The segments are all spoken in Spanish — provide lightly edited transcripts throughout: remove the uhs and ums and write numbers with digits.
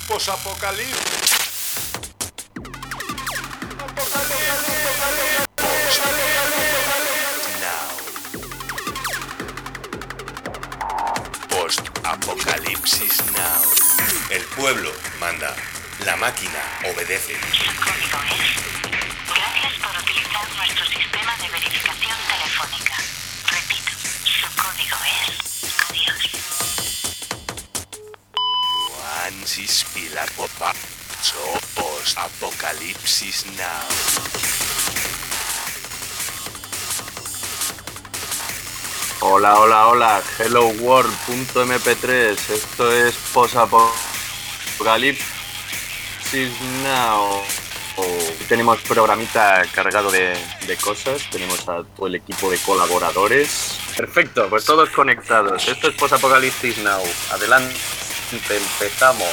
Posapocalipsis. Post-Apocalipsis Now. El pueblo manda. La máquina obedece. Su código es... Gracias por utilizar nuestro sistema de verificación telefónica. Repito, su código es... Adiós. Juansis Pilar Popa. Post-Apocalipsis Now. Hola, Hello World.mp3, esto es Posapocalipsis Now. Tenemos programita cargado de cosas, tenemos a todo el equipo de colaboradores. Perfecto, pues todos conectados, esto es Posapocalipsis Now. Adelante, empezamos.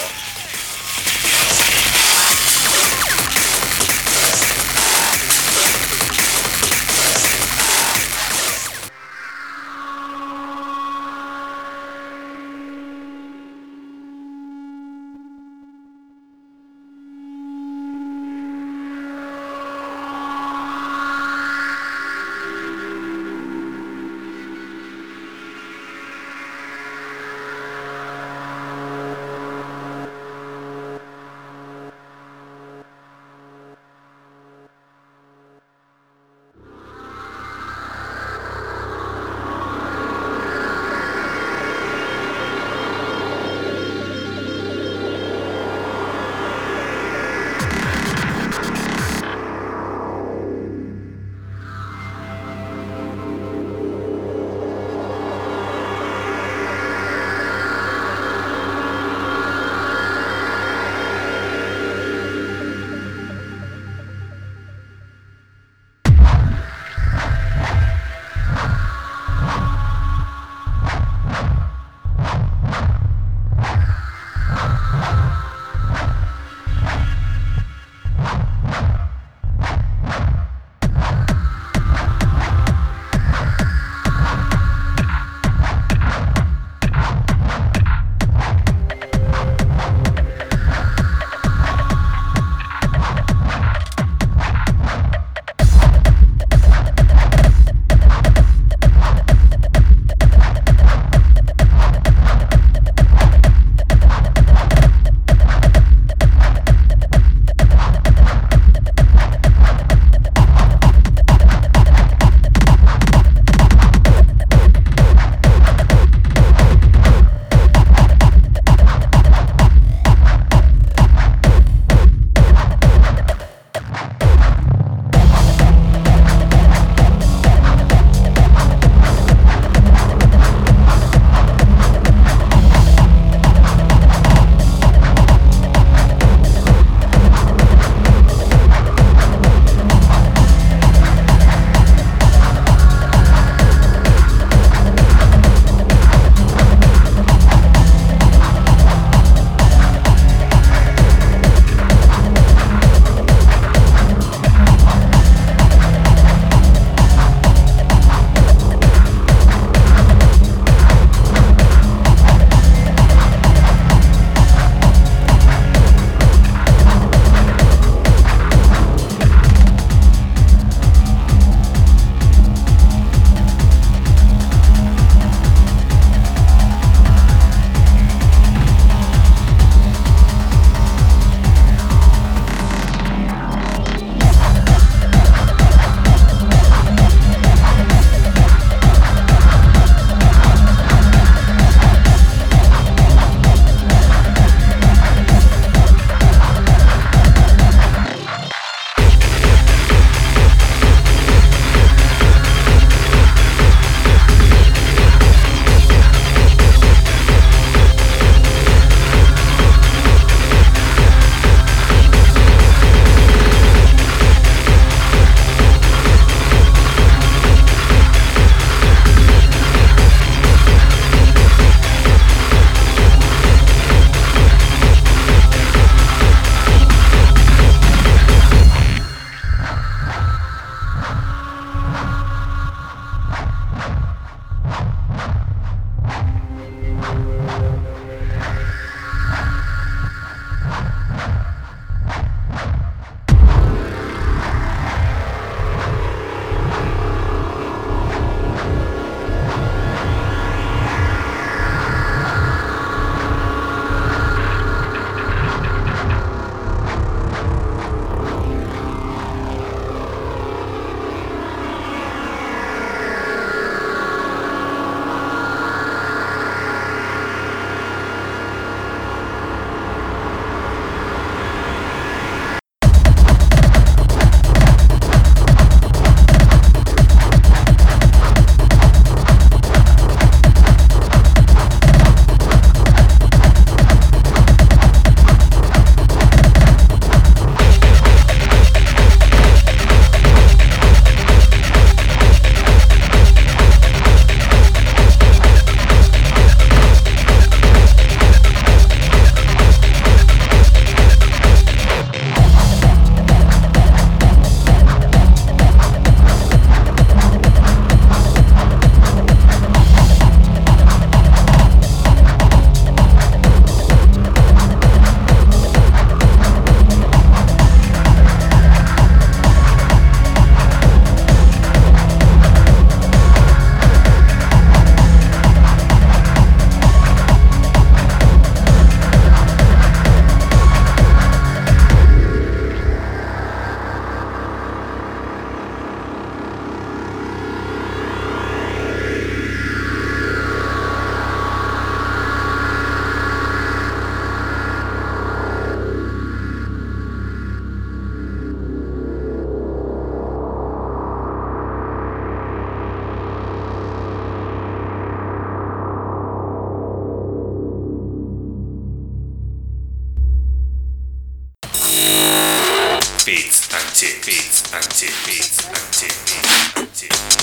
Bits and chips, bits and chips, bits and chips, bits and chips.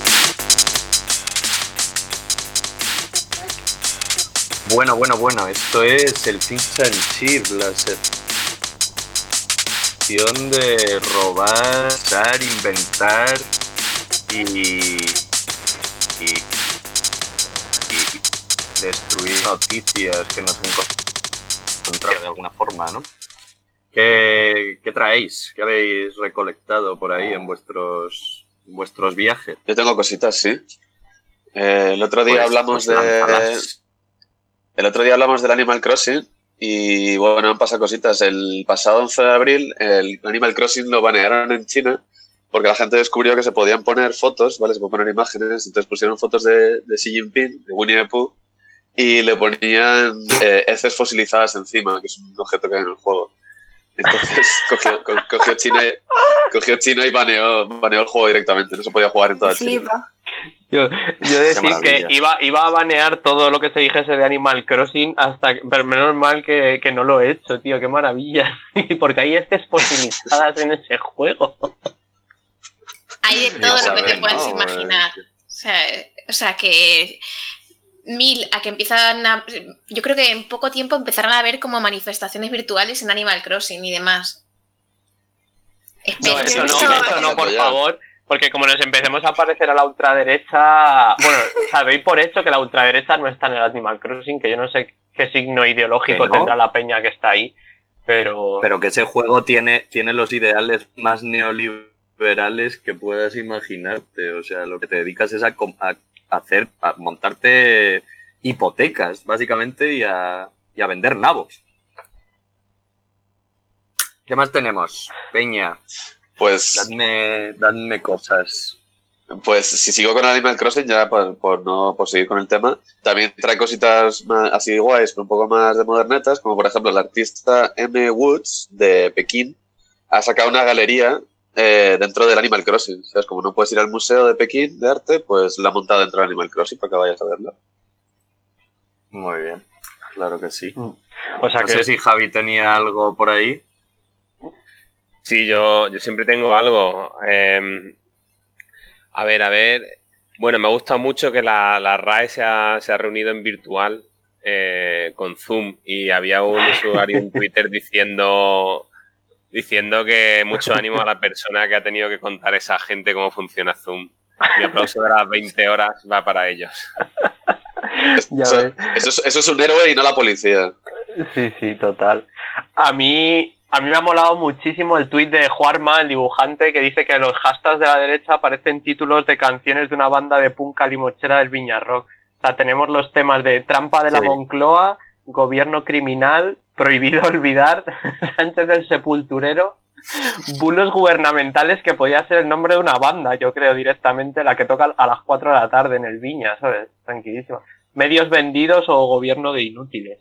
Bueno, esto es el Fish and Chip, la sección de robar, usar, inventar y destruir noticias que nos encontramos de alguna forma, ¿no? ¿Qué traéis? ¿Qué habéis recolectado por ahí en vuestros viajes? Yo tengo cositas, sí. El otro día hablamos del Animal Crossing y bueno, han pasado cositas. El pasado 11 de abril el Animal Crossing lo banearon en China porque la gente descubrió que se podían poner fotos, ¿vale? Se pueden poner imágenes, entonces pusieron fotos de Xi Jinping, de Winnie the Pooh, y le ponían heces fosilizadas encima, que es un objeto que hay en el juego. Entonces cogió China y baneó el juego directamente, no se podía jugar en toda China. Yo decir que iba a banear todo lo que se dijese de Animal Crossing, pero menos mal que no lo he hecho, tío, qué maravilla. Porque hay heces fosilizadas en ese juego. Hay de todo lo que te puedas imaginar. O sea que yo creo que en poco tiempo empezarán a haber como manifestaciones virtuales en Animal Crossing y demás. No, eso no, por favor. Porque como nos empecemos a parecer a la ultraderecha... Bueno, sabéis por hecho que la ultraderecha no está en el Animal Crossing, que yo no sé qué signo ideológico tendrá la peña que está ahí, pero... Pero que ese juego tiene los ideales más neoliberales que puedas imaginarte. O sea, lo que te dedicas es a montarte hipotecas, básicamente, y a vender nabos. ¿Qué más tenemos, peña? Pues dadme cosas. Pues si sigo con Animal Crossing, ya por seguir con el tema, también trae cositas más, así guays, pero un poco más de modernetas, como por ejemplo el artista M. Woods de Pekín ha sacado una galería dentro del Animal Crossing. ¿Sabes? Como no puedes ir al museo de Pekín de arte, pues la ha montado dentro del Animal Crossing para que vayas a verla. Muy bien, claro que sí. O sea, no sé si Javi tenía algo por ahí. Sí, yo siempre tengo algo. A ver. Bueno, me gusta mucho que la RAE se ha reunido en virtual con Zoom y había un usuario en Twitter diciendo que mucho ánimo a la persona que ha tenido que contar a esa gente cómo funciona Zoom. Mi aplauso de las 20 horas va para ellos. Eso es un héroe y no la policía. Sí, total. A mí me ha molado muchísimo el tuit de Juarma, el dibujante, que dice que los hashtags de la derecha aparecen títulos de canciones de una banda de punk limochera del Viña Rock. O sea, tenemos los temas de Trampa de la Moncloa, Gobierno criminal, Prohibido olvidar, Sánchez del Sepulturero, Bulos gubernamentales, que podía ser el nombre de una banda, yo creo, directamente, la que toca a las 4 de la tarde en el Viña, ¿sabes? Tranquilísimo. Medios vendidos o Gobierno de inútiles.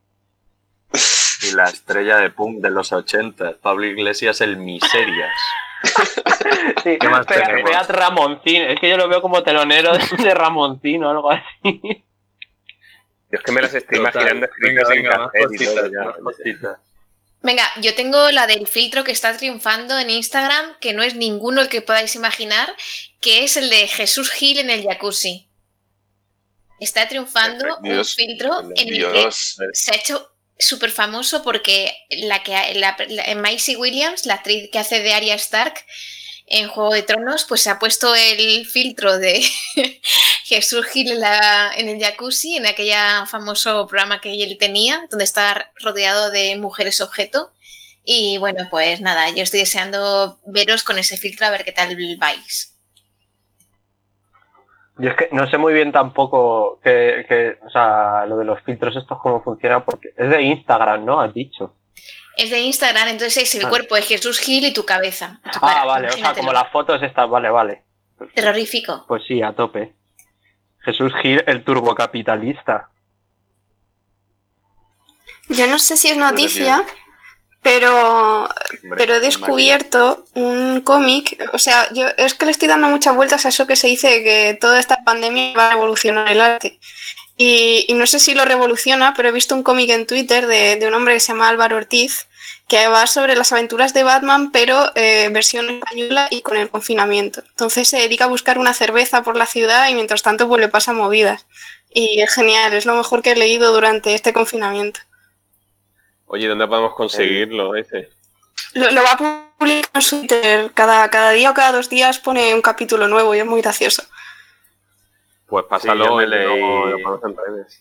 Y la estrella de punk de los 80, Pablo Iglesias, el Miserias. Sí, ¿qué más tenemos? Beat Ramoncín, es que yo lo veo como telonero de Ramoncín o algo así. Yo es que me las estoy imaginando escritas en café y todo ya. Venga, yo tengo la del filtro que está triunfando en Instagram, que no es ninguno el que podáis imaginar, que es el de Jesús Gil en el jacuzzi. Está triunfando un filtro en el que se ha hecho súper famoso porque Maisie Williams, la actriz que hace de Arya Stark en Juego de Tronos, pues se ha puesto el filtro de Jesús Gil en el jacuzzi, en aquel famoso programa que él tenía, donde está rodeado de mujeres objeto. Y bueno, pues nada, yo estoy deseando veros con ese filtro a ver qué tal vais. Yo es que no sé muy bien tampoco o sea, lo de los filtros estos cómo funciona, porque es de Instagram, ¿no? Has dicho. Es de Instagram, entonces es el cuerpo de Jesús Gil y tu cabeza. Vale, o sea, como las fotos estas, vale. Terrorífico. Pues sí, a tope. Jesús Gil, el turbocapitalista. Yo no sé si es noticia, pero he descubierto un cómic, o sea, yo es que le estoy dando muchas vueltas a eso que se dice de que toda esta pandemia va a evolucionar el arte. Y no sé si lo revoluciona, pero he visto un cómic en Twitter de un hombre que se llama Álvaro Ortiz, que va sobre las aventuras de Batman, pero versión española y con el confinamiento. Entonces se dedica a buscar una cerveza por la ciudad y mientras tanto pues le pasa movidas. Y es genial, es lo mejor que he leído durante este confinamiento. Oye, ¿dónde podemos conseguirlo ese? Lo va a publicar en su Twitter. Cada día o cada 2 días pone un capítulo nuevo y es muy gracioso. Pues Sí, pásalo yo me y leí- lo ponemos en redes.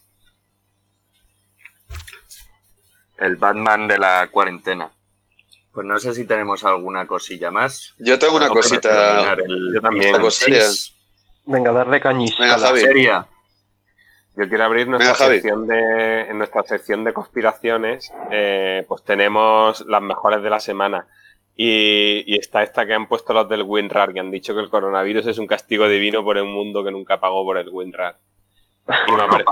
El Batman de la cuarentena. Pues no sé si tenemos alguna cosilla más. Yo tengo una Para cosita. terminar Yo también. Algo seria. Venga, darle cañís. Venga, a la- Javi. Seria. Yo quiero abrir nuestra Venga, Javi. en nuestra sección de conspiraciones, pues tenemos las mejores de la semana. Y está esta que han puesto los del WinRAR, que han dicho que el coronavirus es un castigo divino por un mundo que nunca pagó por el WinRAR. Y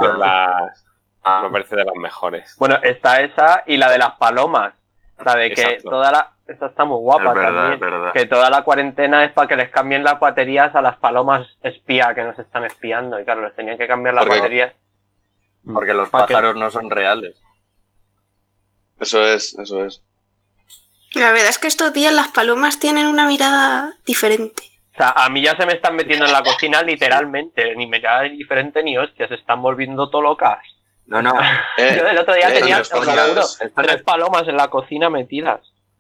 me parece de las mejores. Bueno, está esa y la de las palomas. La de que Exacto. esta está muy guapa Es verdad, también. es verdad. Que toda la cuarentena es para que les cambien las baterías a las palomas espía que nos están espiando. Y claro, les tenían que cambiar las Porque- baterías. Porque los ¿Para qué? pájaros no son reales. Eso es. La verdad es que estos días las palomas tienen una mirada diferente. O sea, a mí ya se me están metiendo en la cocina literalmente. Ni mirada diferente ni hostia. Se están volviendo todo locas. No, no. Yo el otro día tenía, los os pájaros- juro, 3 palomas en la cocina metidas.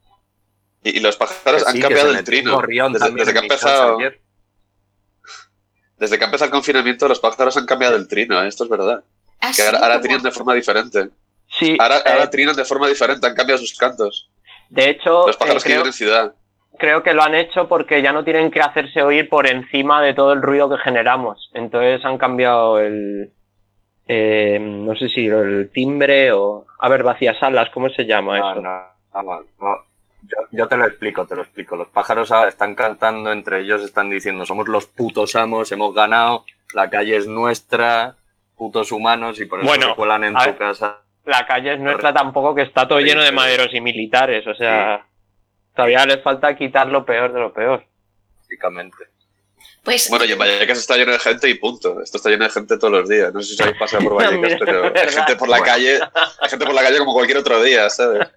Y los pájaros Que han sí, cambiado que se el metió un trino. gorrión Desde también que ha en mi casa empezado. ayer. Desde que ha empezado el confinamiento, los pájaros han cambiado el trino, esto es verdad. Ah, Que sí, ahora como- trinan de forma diferente. Sí, Ahora trinan de forma diferente, han cambiado sus cantos. de hecho, Los pájaros que creo, viven en ciudad. creo que lo han hecho porque ya no tienen que hacerse oír por encima de todo el ruido que generamos. Entonces han cambiado el... no sé si el timbre o... A ver, vaciasalas, ¿cómo se llama No, eso? no. Yo te lo explico. Los pájaros ahora están cantando entre ellos, están diciendo, somos los putos amos, hemos ganado, la calle es nuestra, putos humanos, y por eso Bueno, se cuelan en a tu ver. casa. La calle es nuestra tampoco, que está todo Sí, lleno de sí. maderos y militares. O sea, todavía les falta quitar lo peor de lo peor. Básicamente. Pues Bueno, y en Vallecas está lleno de gente y punto. Esto está lleno de gente todos los días. No sé si habéis pasado por Vallecas, Mira, pero hay verdad. gente por la calle. Hay gente por la calle como cualquier otro día, ¿sabes?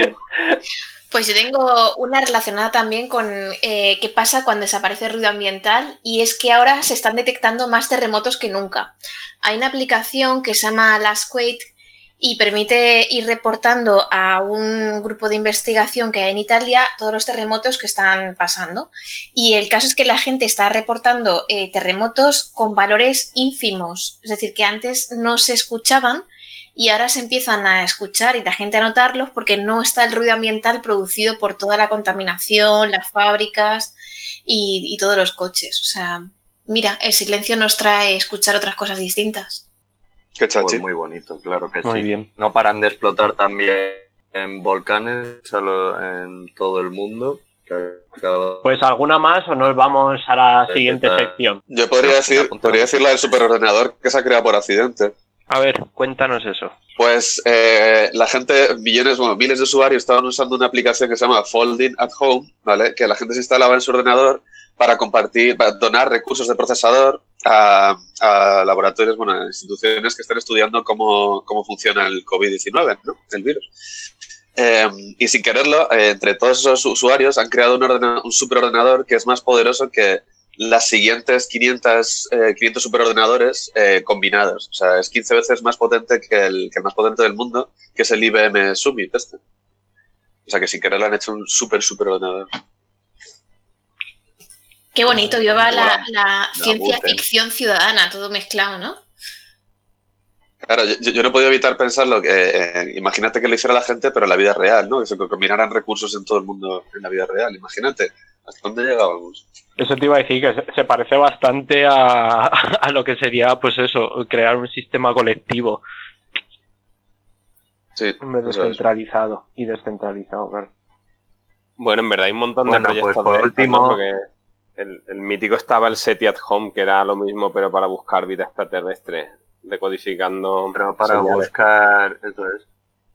Pues yo tengo una relacionada también con qué pasa cuando desaparece el ruido ambiental, y es que ahora se están detectando más terremotos que nunca. Hay una aplicación que se llama Lastquake y permite ir reportando a un grupo de investigación que hay en Italia todos los terremotos que están pasando. Y el caso es que la gente está reportando terremotos con valores ínfimos, es decir, que antes no se escuchaban y ahora se empiezan a escuchar y la gente a notarlos porque no está el ruido ambiental producido por toda la contaminación, las fábricas y todos los coches. O sea, mira, el silencio nos trae escuchar otras cosas distintas. Qué chachi. Pues muy bonito, claro que Muy sí. bien. No paran de explotar también en volcanes en todo el mundo. Pues alguna más o nos vamos a la Sí, siguiente ¿qué tal? sección. Yo podría Apunta. decir la del superordenador que se ha creado por accidente. A ver, cuéntanos eso. Pues la gente, miles de usuarios estaban usando una aplicación que se llama Folding at Home, ¿vale? Que la gente se instalaba en su ordenador para donar recursos de procesador a laboratorios, a instituciones que estén estudiando cómo funciona el COVID-19, ¿no? El virus. Y sin quererlo, entre todos esos usuarios han creado un superordenador que es más poderoso que las siguientes 500 superordenadores combinados. O sea, es 15 veces más potente que el más potente del mundo, que es el IBM Summit este. O sea, que sin querer le han hecho un superordenador. Qué bonito, lleva la La ciencia Guten. ficción ciudadana, todo mezclado, ¿no? Claro, yo no he podido evitar pensarlo, que imagínate que lo hiciera la gente, pero en la vida real, ¿no? Que se combinaran recursos en todo el mundo en la vida real. Imagínate, ¿hasta dónde llegábamos? Eso te iba a decir, que se parece bastante a lo que sería, pues eso, crear un sistema colectivo Sí, en vez de eso es. centralizado y descentralizado, claro. Bueno, en verdad hay un montón Bueno, de proyectos pues por de estos, último- ¿no? Porque el mítico estaba el SETI at Home, que era lo mismo, pero para buscar vida extraterrestre, decodificando Pero para señales. buscar, eso es,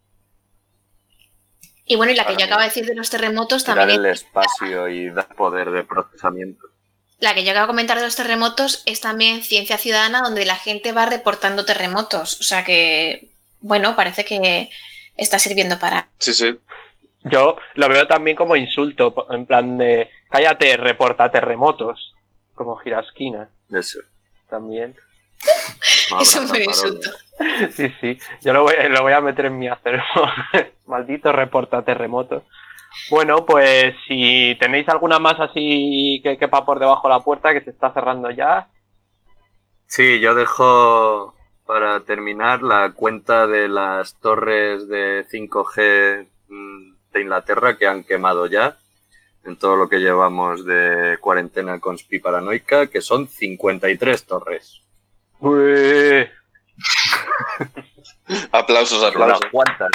Y bueno, y la que Para yo acabo de decir de los terremotos dar también el espacio y dar poder de procesamiento. La que yo acabo de comentar de los terremotos es también Ciencia Ciudadana, donde la gente va reportando terremotos. O sea que, bueno, parece que está sirviendo para... Sí, sí. Yo lo veo también como insulto, en plan de cállate, reporta terremotos, como Girasquina Eso. también. Es un buen insulto. Sí, yo lo voy a meter en mi acervo. Maldito reporta terremotos. Bueno, pues si tenéis alguna más así que quepa por debajo de la puerta, que se está cerrando ya. Sí, yo dejo para terminar la cuenta de las torres de 5G de Inglaterra que han quemado ya en todo lo que llevamos de cuarentena conspiranoica, que son 53 torres. Uy. Aplausos. Unas cuantas.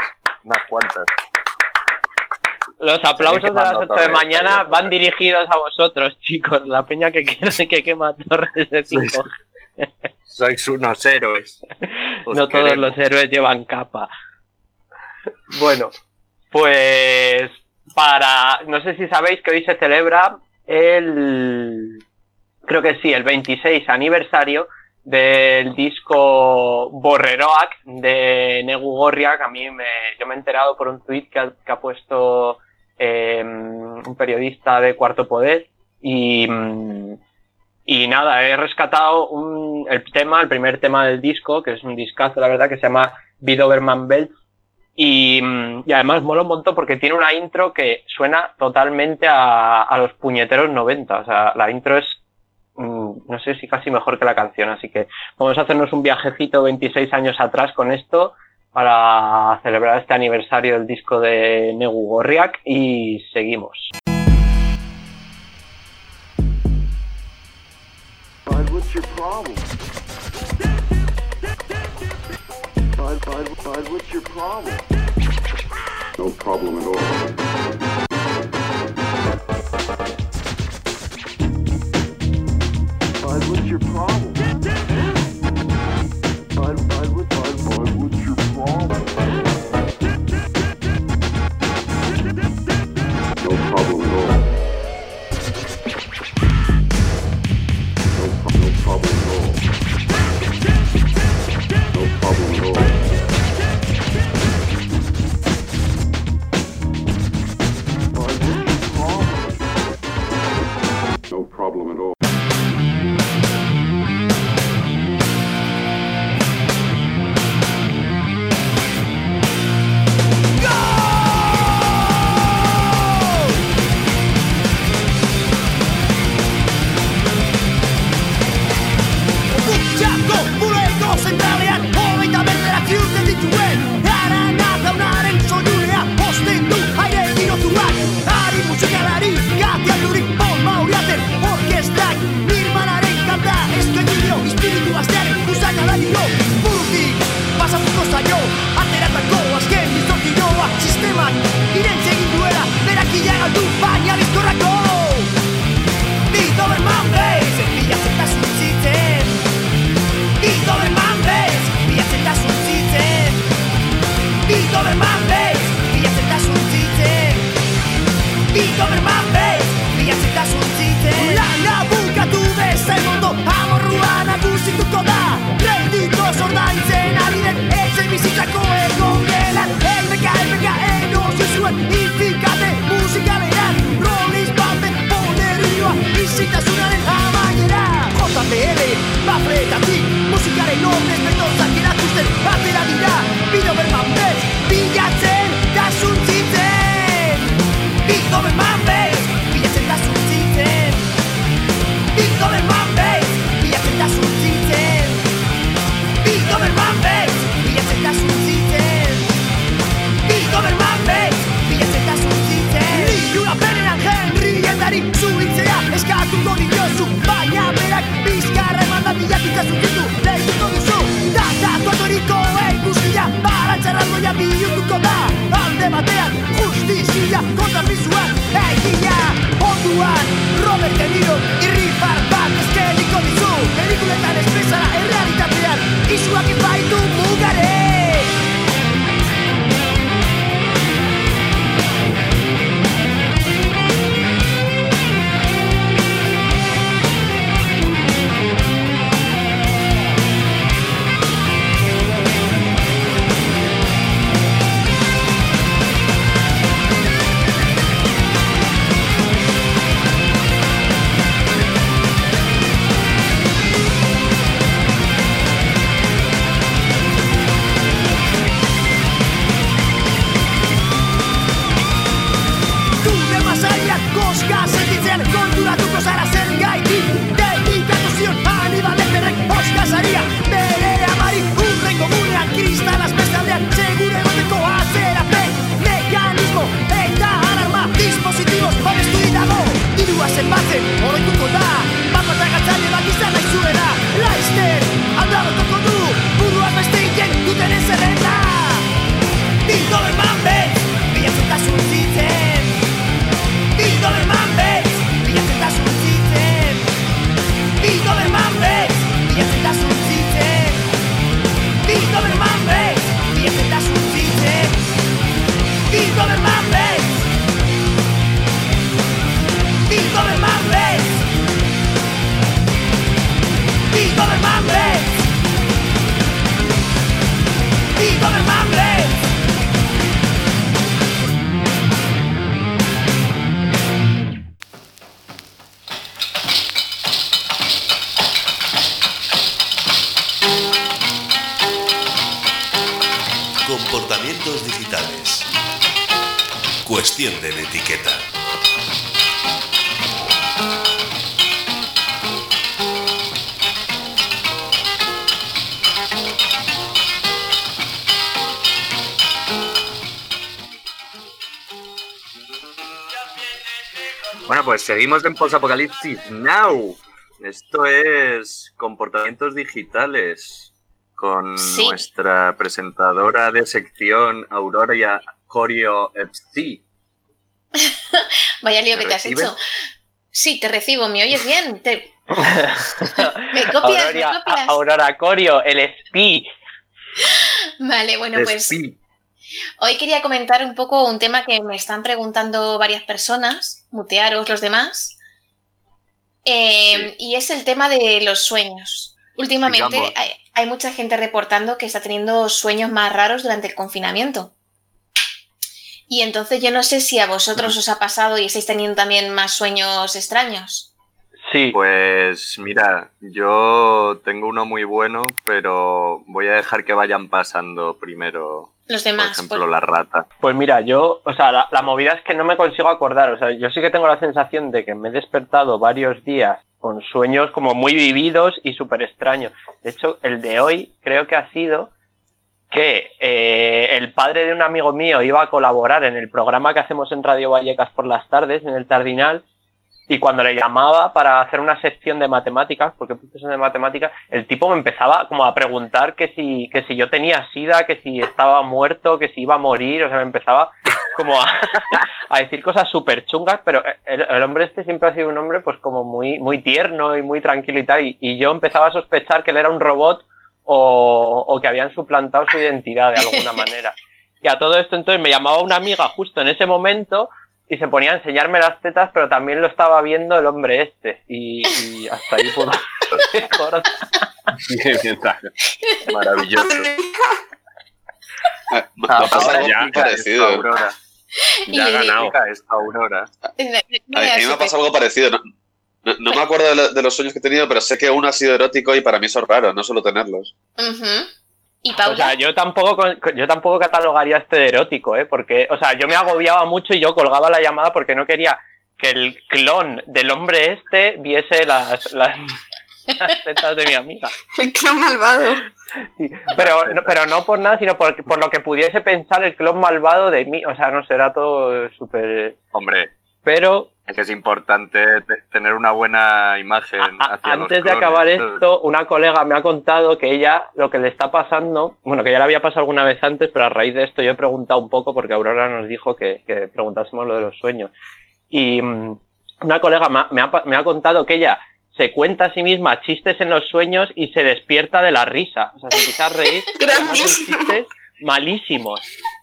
Los aplausos de las 8 de mañana van dirigidos a vosotros, chicos. La peña que quiere que quema torres de 5G. Sois unos héroes. No todos los héroes llevan capa. Bueno, pues no sé si sabéis que hoy se celebra creo que sí, el 26 aniversario del disco Borreroak de Negu Gorriak. A mí yo me he enterado por un tuit que ha puesto un periodista de Cuarto Poder y nada, he rescatado el primer tema del disco, que es un discazo, la verdad, que se llama Bidoberman Belts. Y además mola un montón porque tiene una intro que suena totalmente a los puñeteros 90. O sea, la intro es, no sé si casi mejor que la canción. Así que vamos a hacernos un viajecito 26 años atrás con esto para celebrar este aniversario del disco de Negu Gorriak y seguimos. What's your problem? Bud, what's your problem? No problem at all. Bud, what's your problem? Bud, what's your problem? No problem at all. No problem at all. No problem at all. No problem at all. Cuestión de etiqueta. Bueno, pues seguimos en Post-Apocalipsis Now. Esto es comportamientos digitales con nuestra presentadora de sección, Aurora Corio FC. Vaya lío que te has hecho. Sí, te recibo. ¿Me oyes bien? ¿Me copias? Aurora Corio, el SPI. Vale, bueno, pues hoy quería comentar un poco un tema que me están preguntando varias personas, mutearos los demás, y es el tema de los sueños. Últimamente hay mucha gente reportando que está teniendo sueños más raros durante el confinamiento. Y entonces yo no sé si a vosotros os ha pasado y estáis teniendo también más sueños extraños. Sí. Pues mira, yo tengo uno muy bueno, pero voy a dejar que vayan pasando primero. Los demás. Por ejemplo, la rata. Pues mira, yo, o sea, la movida es que no me consigo acordar. O sea, yo sí que tengo la sensación de que me he despertado varios días con sueños como muy vividos y súper extraños. De hecho, el de hoy creo que ha sido que el padre de un amigo mío iba a colaborar en el programa que hacemos en Radio Vallecas por las tardes, en el Tardinal, y cuando le llamaba para hacer una sección de matemáticas, porque profesor de matemáticas, el tipo me empezaba como a preguntar que si yo tenía sida, que si estaba muerto, que si iba a morir, o sea, me empezaba como a decir cosas súper chungas, pero el hombre este siempre ha sido un hombre pues como muy tierno y muy tranquilo y tal, y yo empezaba a sospechar que él era un robot o que habían suplantado su identidad de alguna manera. Y a todo esto entonces me llamaba una amiga justo en ese momento y se ponía a enseñarme las tetas, pero también lo estaba viendo el hombre este. Y hasta ahí pudo recordar. Maravilloso. Ya parecido. Aurora. Ya ha ganado. Aurora. A mí me ha pasado algo parecido. No me acuerdo de los sueños que he tenido, pero sé que uno ha sido erótico y para mí eso es raro, no suelo tenerlos. ¿Y Paula? O sea, yo tampoco catalogaría este de erótico, porque, o sea, yo me agobiaba mucho y yo colgaba la llamada porque no quería que el clon del hombre este viese las tetas de mi amiga. El clon malvado. Sí, pero no por nada, sino por lo que pudiese pensar el clon malvado de mí. O sea, no será todo súper... Hombre, pero... es que es importante tener una buena imagen hacia los antes de acabar esto, una colega me ha contado que ella, lo que le está pasando, bueno, que ya le había pasado alguna vez antes, pero a raíz de esto yo he preguntado un poco porque Aurora nos dijo que preguntásemos lo de los sueños. Y una colega me ha contado que ella se cuenta a sí misma chistes en los sueños y se despierta de la risa. O sea, se empieza a reír. Chistes malísimos.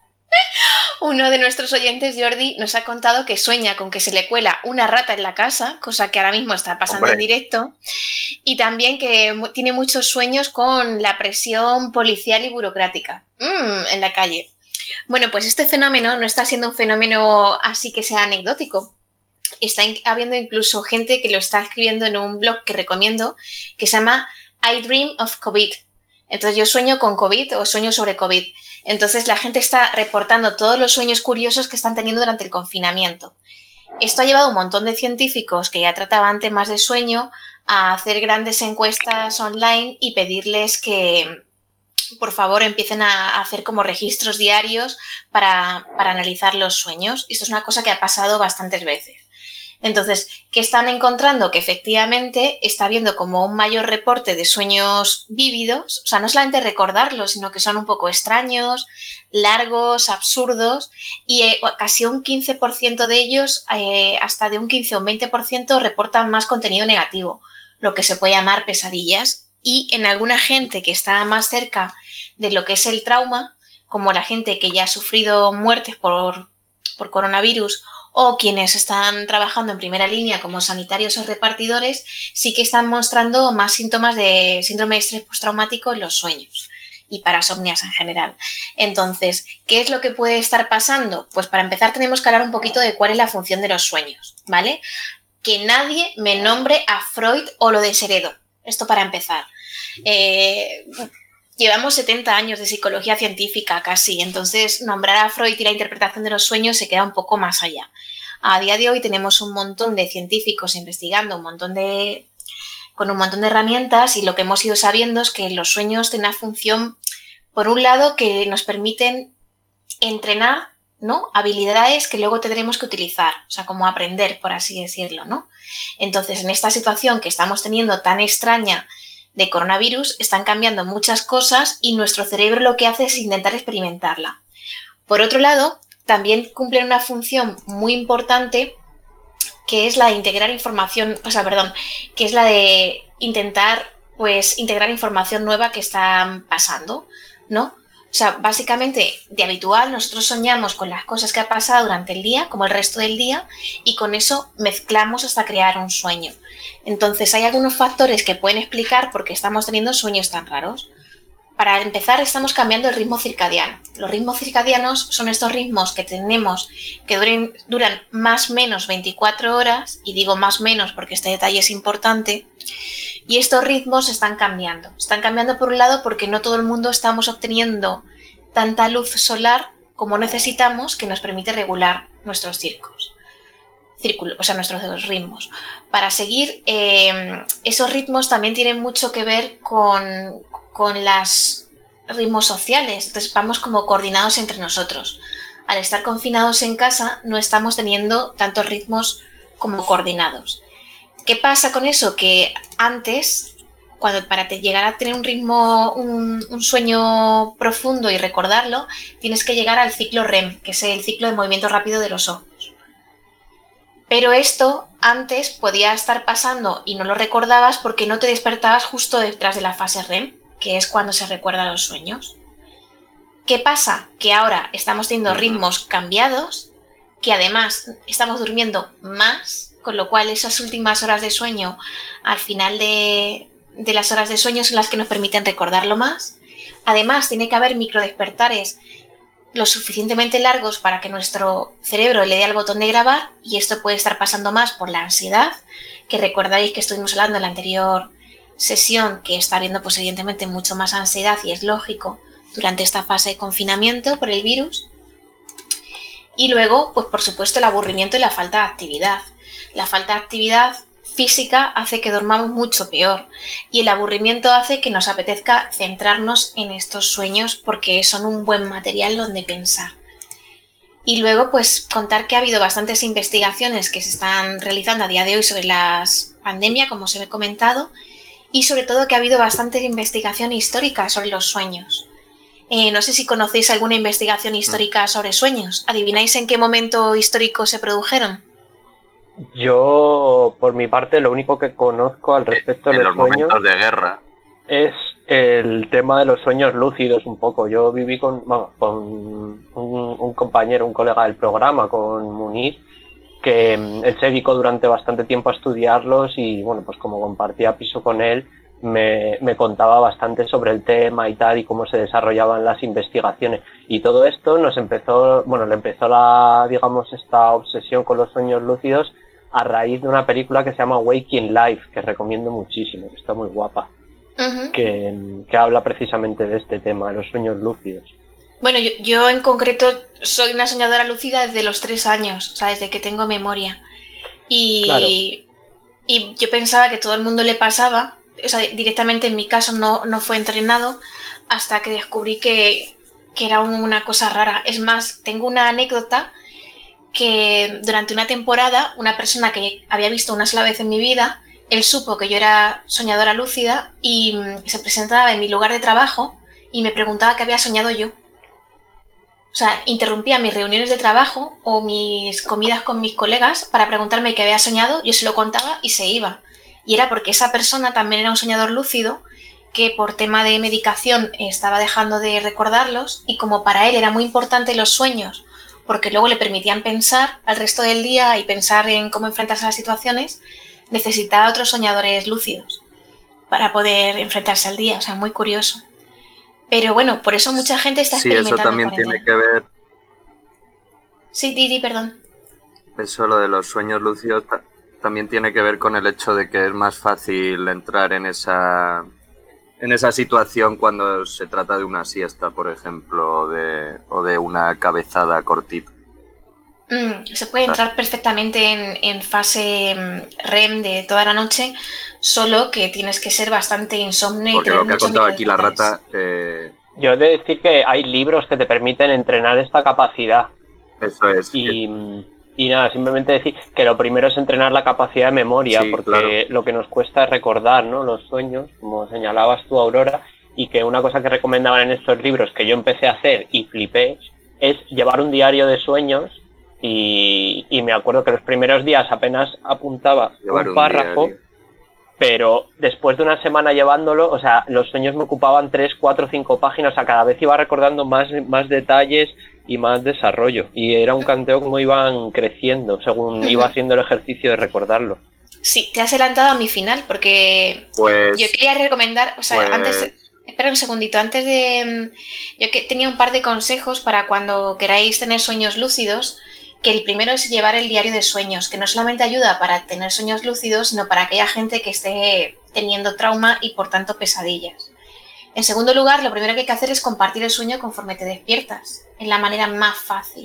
Uno de nuestros oyentes, Jordi, nos ha contado que sueña con que se le cuela una rata en la casa, cosa que ahora mismo está pasando en directo, y también que tiene muchos sueños con la presión policial y burocrática en la calle. Bueno, pues este fenómeno no está siendo un fenómeno así que sea anecdótico. Está habiendo incluso gente que lo está escribiendo en un blog que recomiendo, que se llama I Dream of COVID. Entonces yo sueño con COVID o sueño sobre COVID. Entonces la gente está reportando todos los sueños curiosos que están teniendo durante el confinamiento. Esto ha llevado a un montón de científicos que ya trataban temas de sueño a hacer grandes encuestas online y pedirles que por favor empiecen a hacer como registros diarios para analizar los sueños. Esto es una cosa que ha pasado bastantes veces. Entonces, ¿qué están encontrando? Que efectivamente está habiendo como un mayor reporte de sueños vívidos, o sea, no solamente recordarlos, sino que son un poco extraños, largos, absurdos, y casi un 15% de ellos, hasta de un 15 o un 20%, reportan más contenido negativo, lo que se puede llamar pesadillas. Y en alguna gente que está más cerca de lo que es el trauma, como la gente que ya ha sufrido muertes por coronavirus, o quienes están trabajando en primera línea como sanitarios o repartidores, sí que están mostrando más síntomas de síndrome de estrés postraumático en los sueños y parasomnias en general. Entonces, ¿qué es lo que puede estar pasando? Pues para empezar tenemos que hablar un poquito de cuál es la función de los sueños, ¿vale? Que nadie me nombre a Freud o lo desheredo. Esto para empezar. llevamos 70 años de psicología científica casi, entonces nombrar a Freud y la interpretación de los sueños se queda un poco más allá. A día de hoy tenemos un montón de científicos investigando con un montón de herramientas, y lo que hemos ido sabiendo es que los sueños tienen una función, por un lado, que nos permiten entrenar, ¿no?, habilidades que luego tendremos que utilizar, o sea, como aprender, por así decirlo, ¿no? Entonces, en esta situación que estamos teniendo tan extraña de coronavirus, están cambiando muchas cosas y nuestro cerebro lo que hace es intentar experimentarla. Por otro lado, también cumplen una función muy importante, que es la de integrar información, que es la de intentar, pues, integrar información nueva que está pasando, ¿no? O sea, básicamente, de habitual, nosotros soñamos con las cosas que ha pasado durante el día, como el resto del día, y con eso mezclamos hasta crear un sueño. Entonces, hay algunos factores que pueden explicar por qué estamos teniendo sueños tan raros. Para empezar, estamos cambiando el ritmo circadiano. Los ritmos circadianos son estos ritmos que tenemos que duran más o menos 24 horas, y digo más o menos porque este detalle es importante, y estos ritmos están cambiando. Están cambiando por un lado porque no todo el mundo estamos obteniendo tanta luz solar como necesitamos, que nos permite regular nuestros nuestros ritmos. Para seguir, esos ritmos también tienen mucho que ver con los ritmos sociales. Entonces vamos como coordinados entre nosotros. Al estar confinados en casa no estamos teniendo tantos ritmos como coordinados. ¿Qué pasa con eso? Que antes, para llegar a tener un ritmo, un sueño profundo y recordarlo, tienes que llegar al ciclo REM, que es el ciclo de movimiento rápido de los ojos. Pero esto antes podía estar pasando y no lo recordabas porque no te despertabas justo detrás de la fase REM, que es cuando se recuerdan los sueños. ¿Qué pasa? Que ahora estamos teniendo ritmos cambiados, que además estamos durmiendo más, con lo cual esas últimas horas de sueño, al final de las horas de sueño, son las que nos permiten recordarlo más. Además, tiene que haber microdespertares lo suficientemente largos para que nuestro cerebro le dé al botón de grabar, y esto puede estar pasando más por la ansiedad, que recordáis que estuvimos hablando en la anterior sesión, que está habiendo pues evidentemente mucho más ansiedad, y es lógico durante esta fase de confinamiento por el virus. Y luego, pues por supuesto, el aburrimiento y la falta de actividad. La falta de actividad física hace que dormamos mucho peor, y el aburrimiento hace que nos apetezca centrarnos en estos sueños porque son un buen material donde pensar. Y luego, pues contar que ha habido bastantes investigaciones que se están realizando a día de hoy sobre la pandemia, como os he comentado, y sobre todo que ha habido bastante investigación histórica sobre los sueños. No sé si conocéis alguna investigación histórica sobre sueños. ¿Adivináis en qué momento histórico se produjeron? Yo, por mi parte, lo único que conozco al respecto de los sueños momentos de guerra es el tema de los sueños lúcidos un poco. Yo viví con un compañero, un colega del programa, con Munir, que él se dedicó durante bastante tiempo a estudiarlos, y bueno, pues como compartía piso con él, me contaba bastante sobre el tema y tal, y cómo se desarrollaban las investigaciones. Y todo esto le empezó esta obsesión con los sueños lúcidos a raíz de una película que se llama Waking Life, que recomiendo muchísimo, que está muy guapa, que habla precisamente de este tema, de los sueños lúcidos. Bueno, yo en concreto soy una soñadora lúcida desde los 3 años, o sea, desde que tengo memoria. Claro. Y yo pensaba que todo el mundo le pasaba, o sea, directamente en mi caso no fue entrenado, hasta que descubrí que era una cosa rara. Es más, tengo una anécdota que durante una temporada, una persona que había visto una sola vez en mi vida, él supo que yo era soñadora lúcida y se presentaba en mi lugar de trabajo y me preguntaba qué había soñado yo. O sea, interrumpía mis reuniones de trabajo o mis comidas con mis colegas para preguntarme qué había soñado, yo se lo contaba y se iba. Y era porque esa persona también era un soñador lúcido, que por tema de medicación estaba dejando de recordarlos, y como para él era muy importante los sueños, porque luego le permitían pensar al resto del día y pensar en cómo enfrentarse a las situaciones, necesitaba otros soñadores lúcidos para poder enfrentarse al día. O sea, muy curioso. Pero bueno, por eso mucha gente está experimentando. Sí, eso también tiene que ver. Sí, Didi, perdón. Eso, lo de los sueños lúcidos, también tiene que ver con el hecho de que es más fácil entrar en esa en esa situación cuando se trata de una siesta, por ejemplo, o de una cabezada cortita. Se puede entrar perfectamente en fase REM de toda la noche, solo que tienes que ser bastante insomne. Porque y lo que ha muchas contado aquí la microdosis. rata... Yo he de decir que hay libros que te permiten entrenar esta capacidad. Eso es. Y nada, simplemente decir que lo primero es entrenar la capacidad de memoria, Sí, porque claro. lo que nos cuesta es recordar, ¿no?, los sueños, como señalabas tú, Aurora, y que una cosa que recomendaban en estos libros que yo empecé a hacer y flipé es llevar un diario de sueños. Y me acuerdo que los primeros días apenas apuntaba Llevar un un párrafo, diario. pero después de una semana llevándolo, o sea, los sueños me ocupaban 3, 4, 5 páginas, o sea, cada vez iba recordando más detalles y más desarrollo. Y era un canteo como iban creciendo según iba haciendo el ejercicio de recordarlo. Sí, te has adelantado a mi final, porque Pues, yo quería recomendar, o sea, pues- antes, espera un segundito, antes de, yo que tenía un par de consejos para cuando queráis tener sueños lúcidos, que el primero es llevar el diario de sueños, que no solamente ayuda para tener sueños lúcidos, sino para aquella gente que esté teniendo trauma y por tanto pesadillas. En segundo lugar, lo primero que hay que hacer es compartir el sueño conforme te despiertas, es la manera más fácil.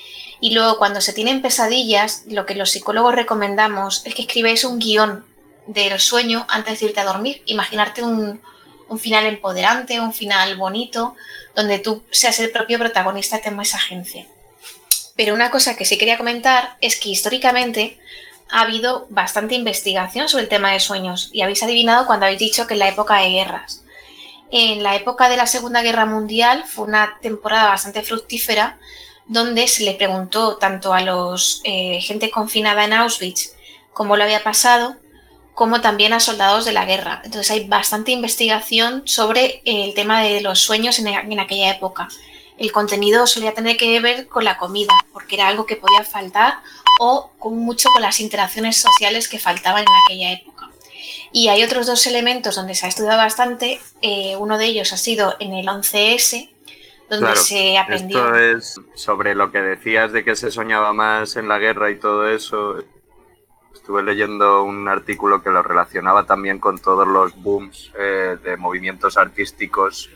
Y luego, cuando se tienen pesadillas, lo que los psicólogos recomendamos es que escribáis un guión del sueño antes de irte a dormir. Imaginarte un final empoderante, un final bonito, donde tú seas el propio protagonista de esa agencia. Pero una cosa que sí quería comentar es que históricamente ha habido bastante investigación sobre el tema de sueños, y habéis adivinado cuando habéis dicho que en la época de guerras. En la época de la Segunda Guerra Mundial fue una temporada bastante fructífera, donde se le preguntó tanto a los gente confinada en Auschwitz cómo lo había pasado, como también a soldados de la guerra. Entonces hay bastante investigación sobre el tema de los sueños en aquella época. El contenido solía tener que ver con la comida, porque era algo que podía faltar, o mucho con las interacciones sociales que faltaban en aquella época. Y hay otros dos elementos donde se ha estudiado bastante. Uno de ellos ha sido en el 11S, donde claro, se aprendió. esto es sobre lo que decías de que se soñaba más en la guerra y todo eso. Estuve leyendo un artículo que lo relacionaba también con todos los booms de movimientos artísticos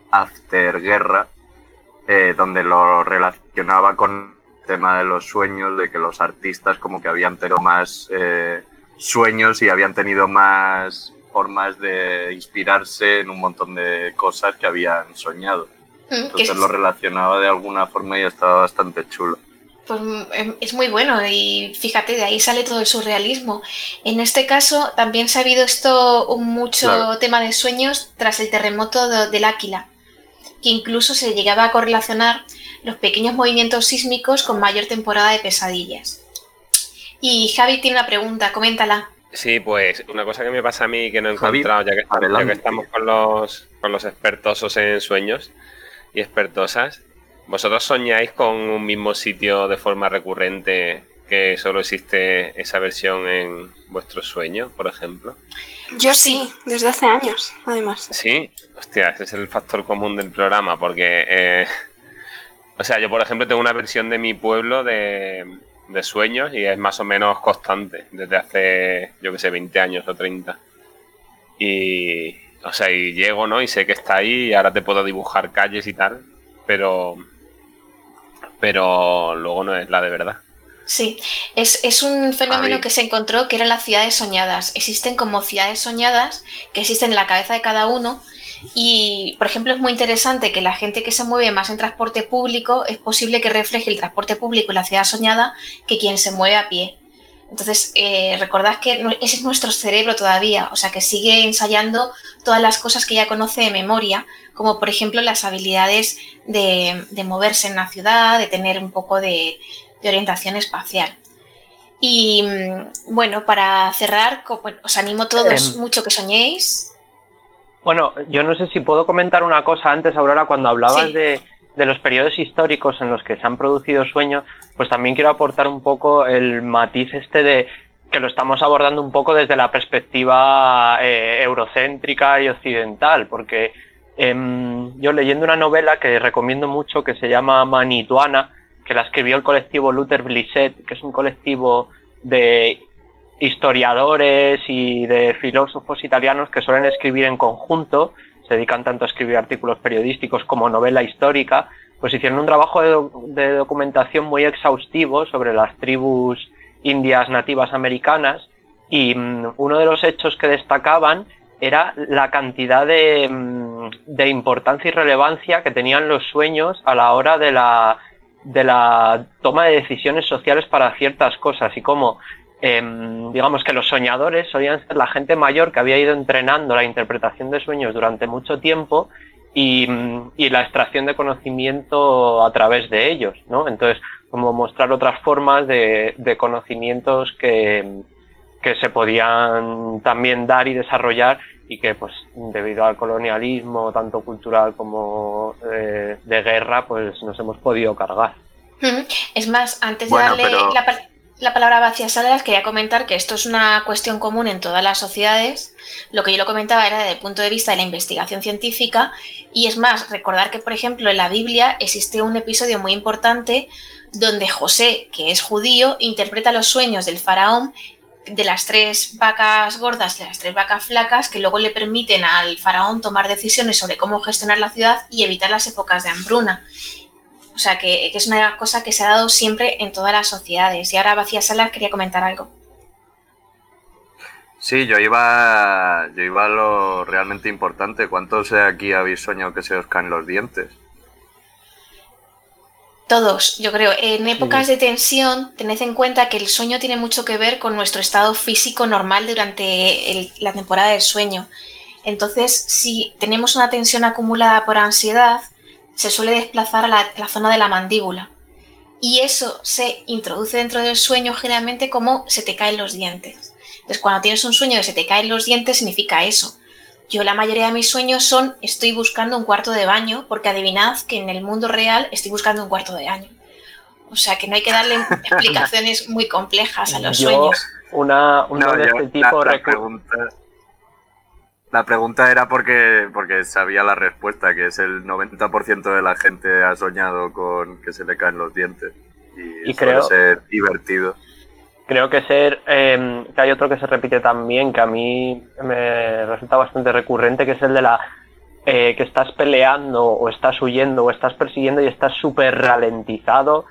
after guerra, donde lo relacionaba con el tema de los sueños, de que los artistas como que habían tenido más sueños y habían tenido más formas de inspirarse en un montón de cosas que habían soñado. Entonces lo relacionaba de alguna forma y estaba bastante chulo. Pues es muy bueno, y fíjate, de ahí sale todo el surrealismo. En este caso también se ha visto mucho Claro. tema de sueños tras el terremoto del Áquila, que incluso se llegaba a correlacionar los pequeños movimientos sísmicos con mayor temporada de pesadillas. Y Javi tiene una pregunta, coméntala. Sí, pues una cosa que me pasa a mí que no he Javi, encontrado, ya que adelante. estamos con los expertosos en sueños y expertosas, ¿vosotros soñáis con un mismo sitio de forma recurrente, que solo existe esa versión en vuestros sueños, por ejemplo? Yo sí, desde hace años, además. Sí, hostia, ese es el factor común del programa, porque, o sea, yo por ejemplo tengo una versión de mi pueblo de sueños y es más o menos constante, desde hace, yo que sé, 20 años o 30. Y, o sea, y llego, ¿no? Y sé que está ahí y ahora te puedo dibujar calles y tal, pero luego no es la de verdad. Sí, es un fenómeno Javi. que se encontró, que eran las ciudades soñadas. Existen como ciudades soñadas que existen en la cabeza de cada uno, y, por ejemplo, es muy interesante que la gente que se mueve más en transporte público es posible que refleje el transporte público y la ciudad soñada que quien se mueve a pie. Entonces, recordad que ese es nuestro cerebro todavía, o sea, que sigue ensayando todas las cosas que ya conoce de memoria, como por ejemplo las habilidades de moverse en la ciudad, de tener un poco de orientación espacial. Y bueno, para cerrar, os animo todos mucho que soñéis. Bueno, yo no sé si puedo comentar una cosa antes, Aurora, cuando hablabas Sí. de los periodos históricos en los que se han producido sueños, pues también quiero aportar un poco el matiz de que lo estamos abordando un poco desde la perspectiva eurocéntrica y occidental, porque yo leyendo una novela que recomiendo mucho que se llama Manituana, que la escribió el colectivo Luther Blissett, que es un colectivo de historiadores y de filósofos italianos que suelen escribir en conjunto se dedican tanto a escribir artículos periodísticos como novela histórica, pues hicieron un trabajo de documentación muy exhaustivo sobre las tribus indias nativas americanas y uno de los hechos que destacaban era la cantidad de importancia y relevancia que tenían los sueños a la hora de la toma de decisiones sociales para ciertas cosas y cómo digamos que los soñadores solían ser la gente mayor que había ido entrenando la interpretación de sueños durante mucho tiempo y la extracción de conocimiento a través de ellos, ¿no? Entonces, como mostrar otras formas de conocimientos que se podían también dar y desarrollar y que, pues, debido al colonialismo, tanto cultural como de guerra, pues nos hemos podido cargar. Es más, antes de darle la palabra a Bacia Salas, quería comentar que esto es una cuestión común en todas las sociedades. Lo que yo lo comentaba era desde el punto de vista de la investigación científica y es más, recordar que, por ejemplo, en la Biblia existe un episodio muy importante donde José, que es judío, interpreta los sueños del faraón de las 3 vacas gordas y las 3 vacas flacas que luego le permiten al faraón tomar decisiones sobre cómo gestionar la ciudad y evitar las épocas de hambruna. O sea, que es una cosa que se ha dado siempre en todas las sociedades. Y ahora Bacia Salas quería comentar algo. Sí, yo iba a lo realmente importante. ¿Cuántos de aquí habéis soñado que se os caen los dientes? Todos, yo creo. En épocas de tensión, tened en cuenta que el sueño tiene mucho que ver con nuestro estado físico normal durante la temporada del sueño. Entonces, si tenemos una tensión acumulada por ansiedad, se suele desplazar a la zona de la mandíbula. Y eso se introduce dentro del sueño generalmente como se te caen los dientes. Entonces, cuando tienes un sueño que se te caen los dientes, significa eso. Yo la mayoría de mis sueños son estoy buscando un cuarto de baño, porque adivinad que en el mundo real estoy buscando un cuarto de baño. O sea, que no hay que darle explicaciones muy complejas a los sueños. La pregunta era porque sabía la respuesta, que es el 90% de la gente ha soñado con que se le caen los dientes. Y suele ser divertido. Creo que hay otro que se repite también, que a mí me resulta bastante recurrente, que es el de que estás peleando o estás huyendo o estás persiguiendo y estás súper ralentizado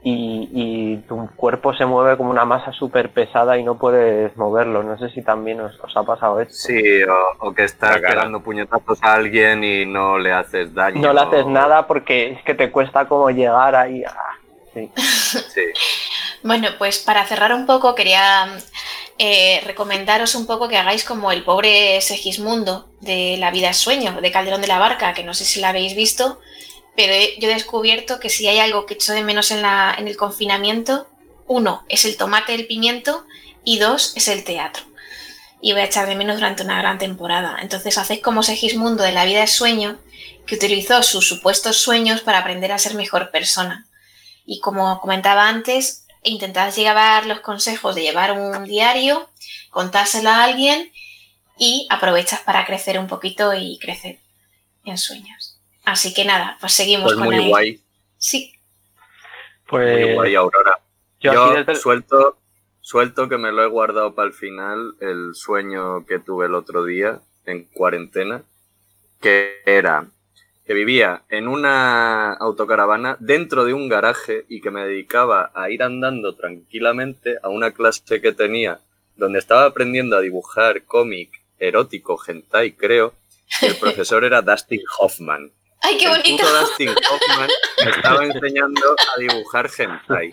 y tu cuerpo se mueve como una masa súper pesada y no puedes moverlo. No sé si también os ha pasado esto. Sí, o que estás pegando puñetazos a alguien y no le haces daño. No le haces nada porque es que te cuesta como llegar ahí. Sí. Sí. Bueno, pues para cerrar un poco quería recomendaros un poco que hagáis como el pobre Segismundo de La vida es sueño, de Calderón de la Barca, que no sé si la habéis visto, pero yo he descubierto que si hay algo que echo de menos en el confinamiento, 1 es el tomate, el pimiento y 2 es el teatro. Y voy a echar de menos durante una gran temporada. Entonces hacéis como Segismundo de La vida es sueño, que utilizó sus supuestos sueños para aprender a ser mejor persona. Y como comentaba antes, intentad llevar los consejos de llevar un diario, contárselo a alguien y aprovechas para crecer un poquito y crecer en sueños. Así que nada, pues seguimos pues con muy él. Guay. Sí. Pues muy guay, Aurora. Yo suelto que me lo he guardado para el final, el sueño que tuve el otro día en cuarentena, que era que vivía en una autocaravana dentro de un garaje y que me dedicaba a ir andando tranquilamente a una clase que tenía donde estaba aprendiendo a dibujar cómic erótico, hentai, creo, y el profesor era Dustin Hoffman. ¡Ay, qué bonito! El puto Dustin Hoffman me estaba enseñando a dibujar hentai.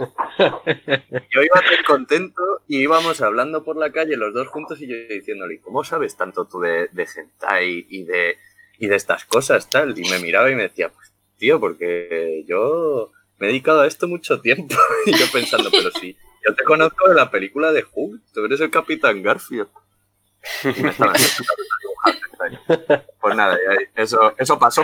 Yo iba tan contento y íbamos hablando por la calle los dos juntos y yo diciéndole, ¿cómo sabes tanto tú de hentai y de estas cosas, tal? Y me miraba y me decía, pues, tío, porque yo me he dedicado a esto mucho tiempo. Y yo pensando, pero sí, yo te conozco de la película de Hulk, tú eres el Capitán Garfield. Y me estaba enseñando a dibujar. Pues nada, eso pasó.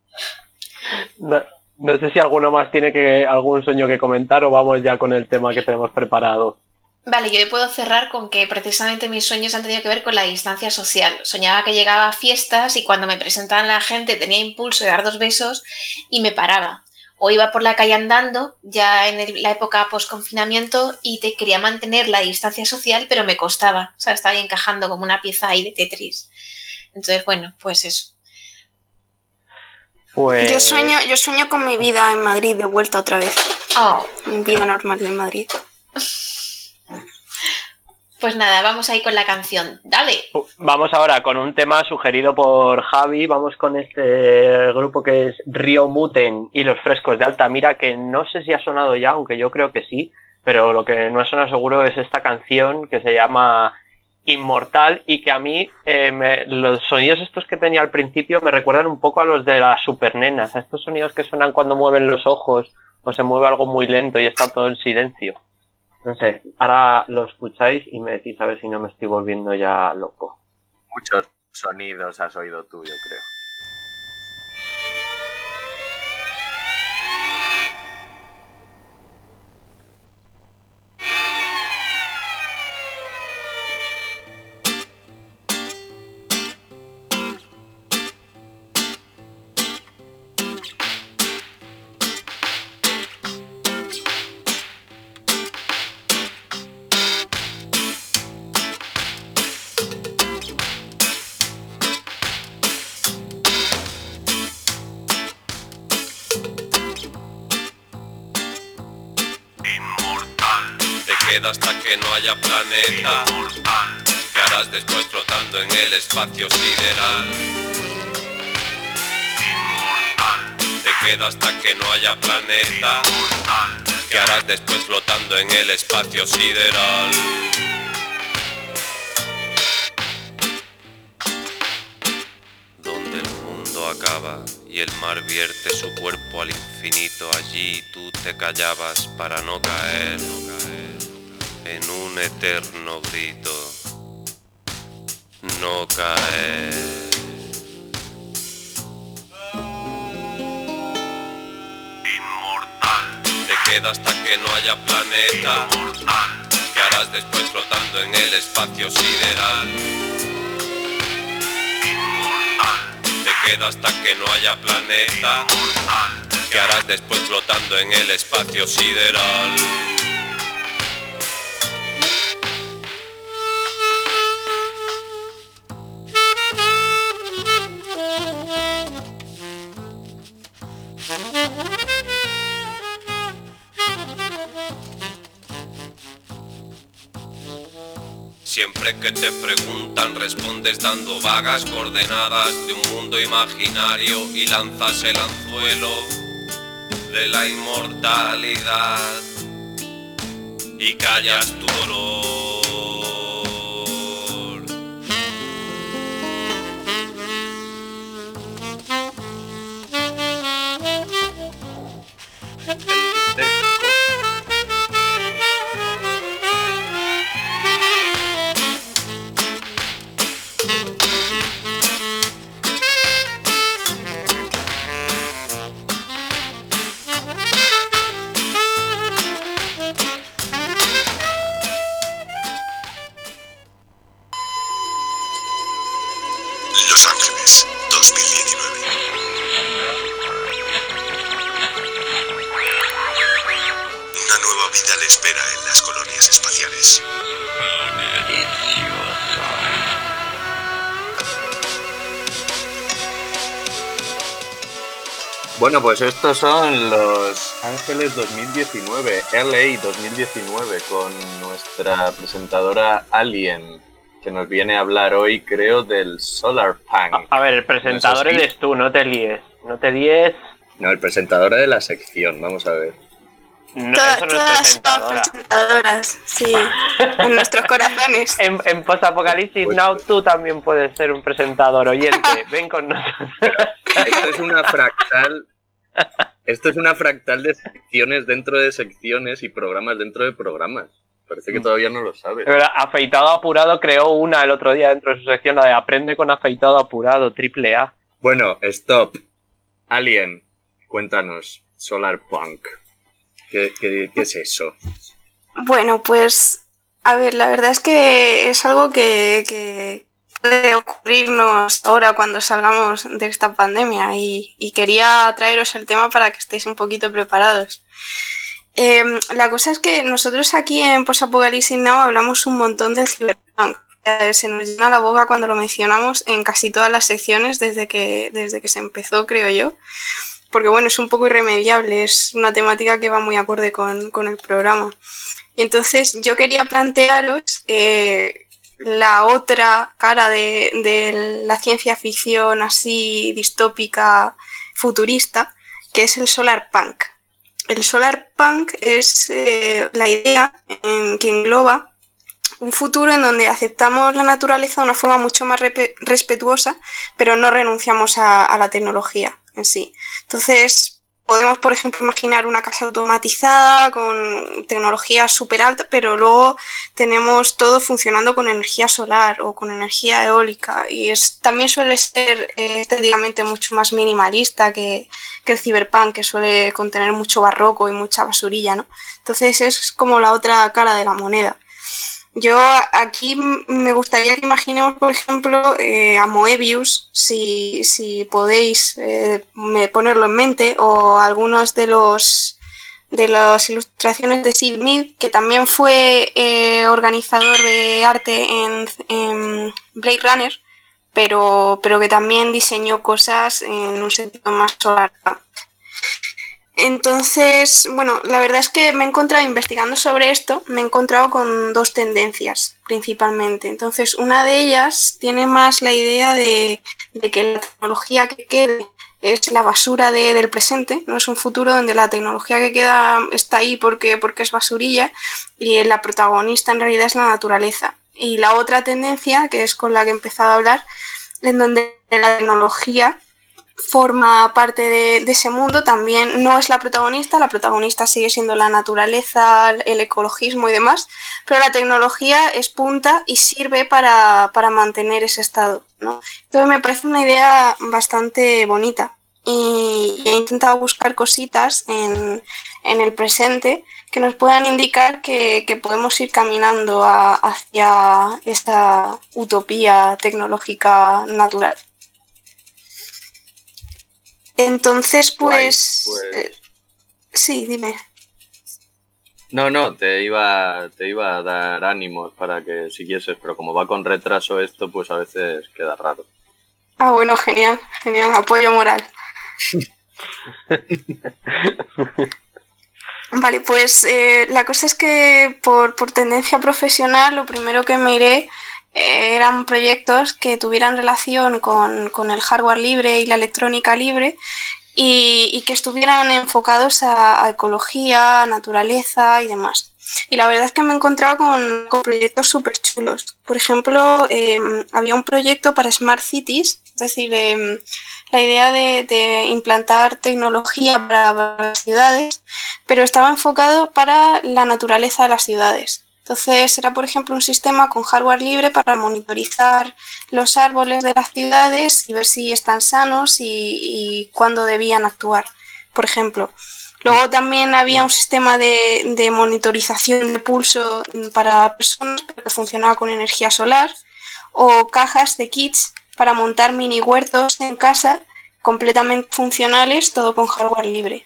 No sé si alguno más tiene algún sueño que comentar o vamos ya con el tema que tenemos preparado. Vale, yo puedo cerrar con que precisamente mis sueños han tenido que ver con la distancia social. Soñaba que llegaba a fiestas y cuando me presentaban la gente tenía impulso de dar 2 besos y me paraba. O iba por la calle andando, ya en la época post-confinamiento, y quería mantener la distancia social, pero me costaba. O sea, estaba ahí encajando como una pieza ahí de Tetris. Entonces, bueno, pues eso. Pues... Yo sueño con mi vida en Madrid de vuelta otra vez. Oh, Mi vida normal en Madrid. pues nada, vamos ahí con la canción. Dale. Vamos ahora con un tema sugerido por Javi. Vamos con este grupo que es Río Muten y los Frescos de Altamira, que no sé si ha sonado ya, aunque yo creo que sí, pero lo que no ha sonado seguro es esta canción que se llama Inmortal y que a mí los sonidos estos que tenía al principio me recuerdan un poco a los de las supernenas, a estos sonidos que suenan cuando mueven los ojos o se mueve algo muy lento y está todo en silencio. No sé, ahora lo escucháis y me decís a ver si no me estoy volviendo ya loco. Muchos sonidos has oído tú, yo creo. Hasta que no haya planeta. ¿Qué harás después flotando en el espacio sideral? Te queda hasta que no haya planeta. ¿Qué harás después flotando en el espacio sideral? Donde el mundo acaba y el mar vierte su cuerpo al infinito, allí tú te callabas para no caer en un eterno grito, no caer. Inmortal. Te queda hasta que no haya planeta. Inmortal. ¿Qué harás después flotando en el espacio sideral? Inmortal. Te queda hasta que no haya planeta. Inmortal. ¿Qué harás después flotando en el espacio sideral? Siempre que te preguntan respondes dando vagas coordenadas de un mundo imaginario y lanzas el anzuelo de la inmortalidad y callas tu dolor. Los Ángeles, 2019. Una nueva vida le espera en las colonias espaciales. Bueno, pues estos son Los Ángeles 2019, LA 2019, con nuestra presentadora Alien, que nos viene a hablar hoy, creo, del Solar Punk. A ver, el presentador eres tú, no te líes. No te líes. No, el presentador de la sección, vamos a ver. No, eso no es presentadora. Presentadoras, sí, en nuestros corazones. En Post-Apocalipsis Pues- Now tú también puedes ser un presentador oyente. Ven con nosotros. Esto es una fractal. Esto es una fractal de secciones dentro de secciones y programas dentro de programas. Parece que todavía no lo sabes. De verdad, Afeitado Apurado creó una el otro día dentro de su sección, la de Aprende con Afeitado Apurado, AAA. Bueno, stop. Alien, cuéntanos. Solar Punk. ¿Qué es eso? Bueno, pues, a ver, la verdad es que es algo que puede ocurrirnos ahora cuando salgamos de esta pandemia y quería traeros el tema para que estéis un poquito preparados. La cosa es que nosotros aquí en Post-Apocalipsis Now hablamos un montón del cyberpunk. se nos llena la boca cuando lo mencionamos en casi todas las secciones desde que se empezó, creo yo. Porque bueno, es un poco irremediable, es una temática que va muy acorde con el programa. Y entonces yo quería plantearos la otra cara de la ciencia ficción así distópica, futurista, que es el solarpunk. El solarpunk es la idea que engloba un futuro en donde aceptamos la naturaleza de una forma mucho más respetuosa, pero no renunciamos a la tecnología en sí. Entonces, podemos, por ejemplo, imaginar una casa automatizada con tecnología súper alta, pero luego tenemos todo funcionando con energía solar o con energía eólica. Y también suele ser estéticamente mucho más minimalista que el cyberpunk, que suele contener mucho barroco y mucha basurilla, ¿no? Entonces, es como la otra cara de la moneda. Yo aquí me gustaría que imaginemos, por ejemplo, a Moebius, si podéis ponerlo en mente, o algunos de las ilustraciones de Sid Mead, que también fue organizador de arte en Blade Runner, pero que también diseñó cosas en un sentido más solar. Entonces, bueno, la verdad es que me he encontrado investigando sobre esto, me he encontrado con dos tendencias principalmente. Entonces, una de ellas tiene más la idea de que la tecnología que quede es la basura del presente, no es un futuro donde la tecnología que queda está ahí porque es basurilla y la protagonista en realidad es la naturaleza. Y la otra tendencia, que es con la que he empezado a hablar, en donde la tecnología forma parte de ese mundo, también no es la protagonista sigue siendo la naturaleza, el ecologismo y demás, pero la tecnología es punta y sirve para mantener ese estado, ¿no? Entonces me parece una idea bastante bonita y he intentado buscar cositas en el presente que nos puedan indicar que podemos ir caminando hacia esta utopía tecnológica natural. Entonces, pues... sí, dime. No, te iba a dar ánimos para que siguieses, pero como va con retraso esto, pues a veces queda raro. Ah, bueno, genial, apoyo moral. Vale, pues la cosa es que por tendencia profesional lo primero que me iré eran proyectos que tuvieran relación con el hardware libre y la electrónica libre y que estuvieran enfocados a ecología, naturaleza y demás. Y la verdad es que me he encontrado con proyectos súper chulos. Por ejemplo, había un proyecto para Smart Cities, es decir, la idea de implantar tecnología para las ciudades, pero estaba enfocado para la naturaleza de las ciudades. Entonces era, por ejemplo, un sistema con hardware libre para monitorizar los árboles de las ciudades y ver si están sanos y cuándo debían actuar, por ejemplo. Luego también había un sistema de monitorización de pulso para personas que funcionaba con energía solar, o cajas de kits para montar mini huertos en casa completamente funcionales, todo con hardware libre.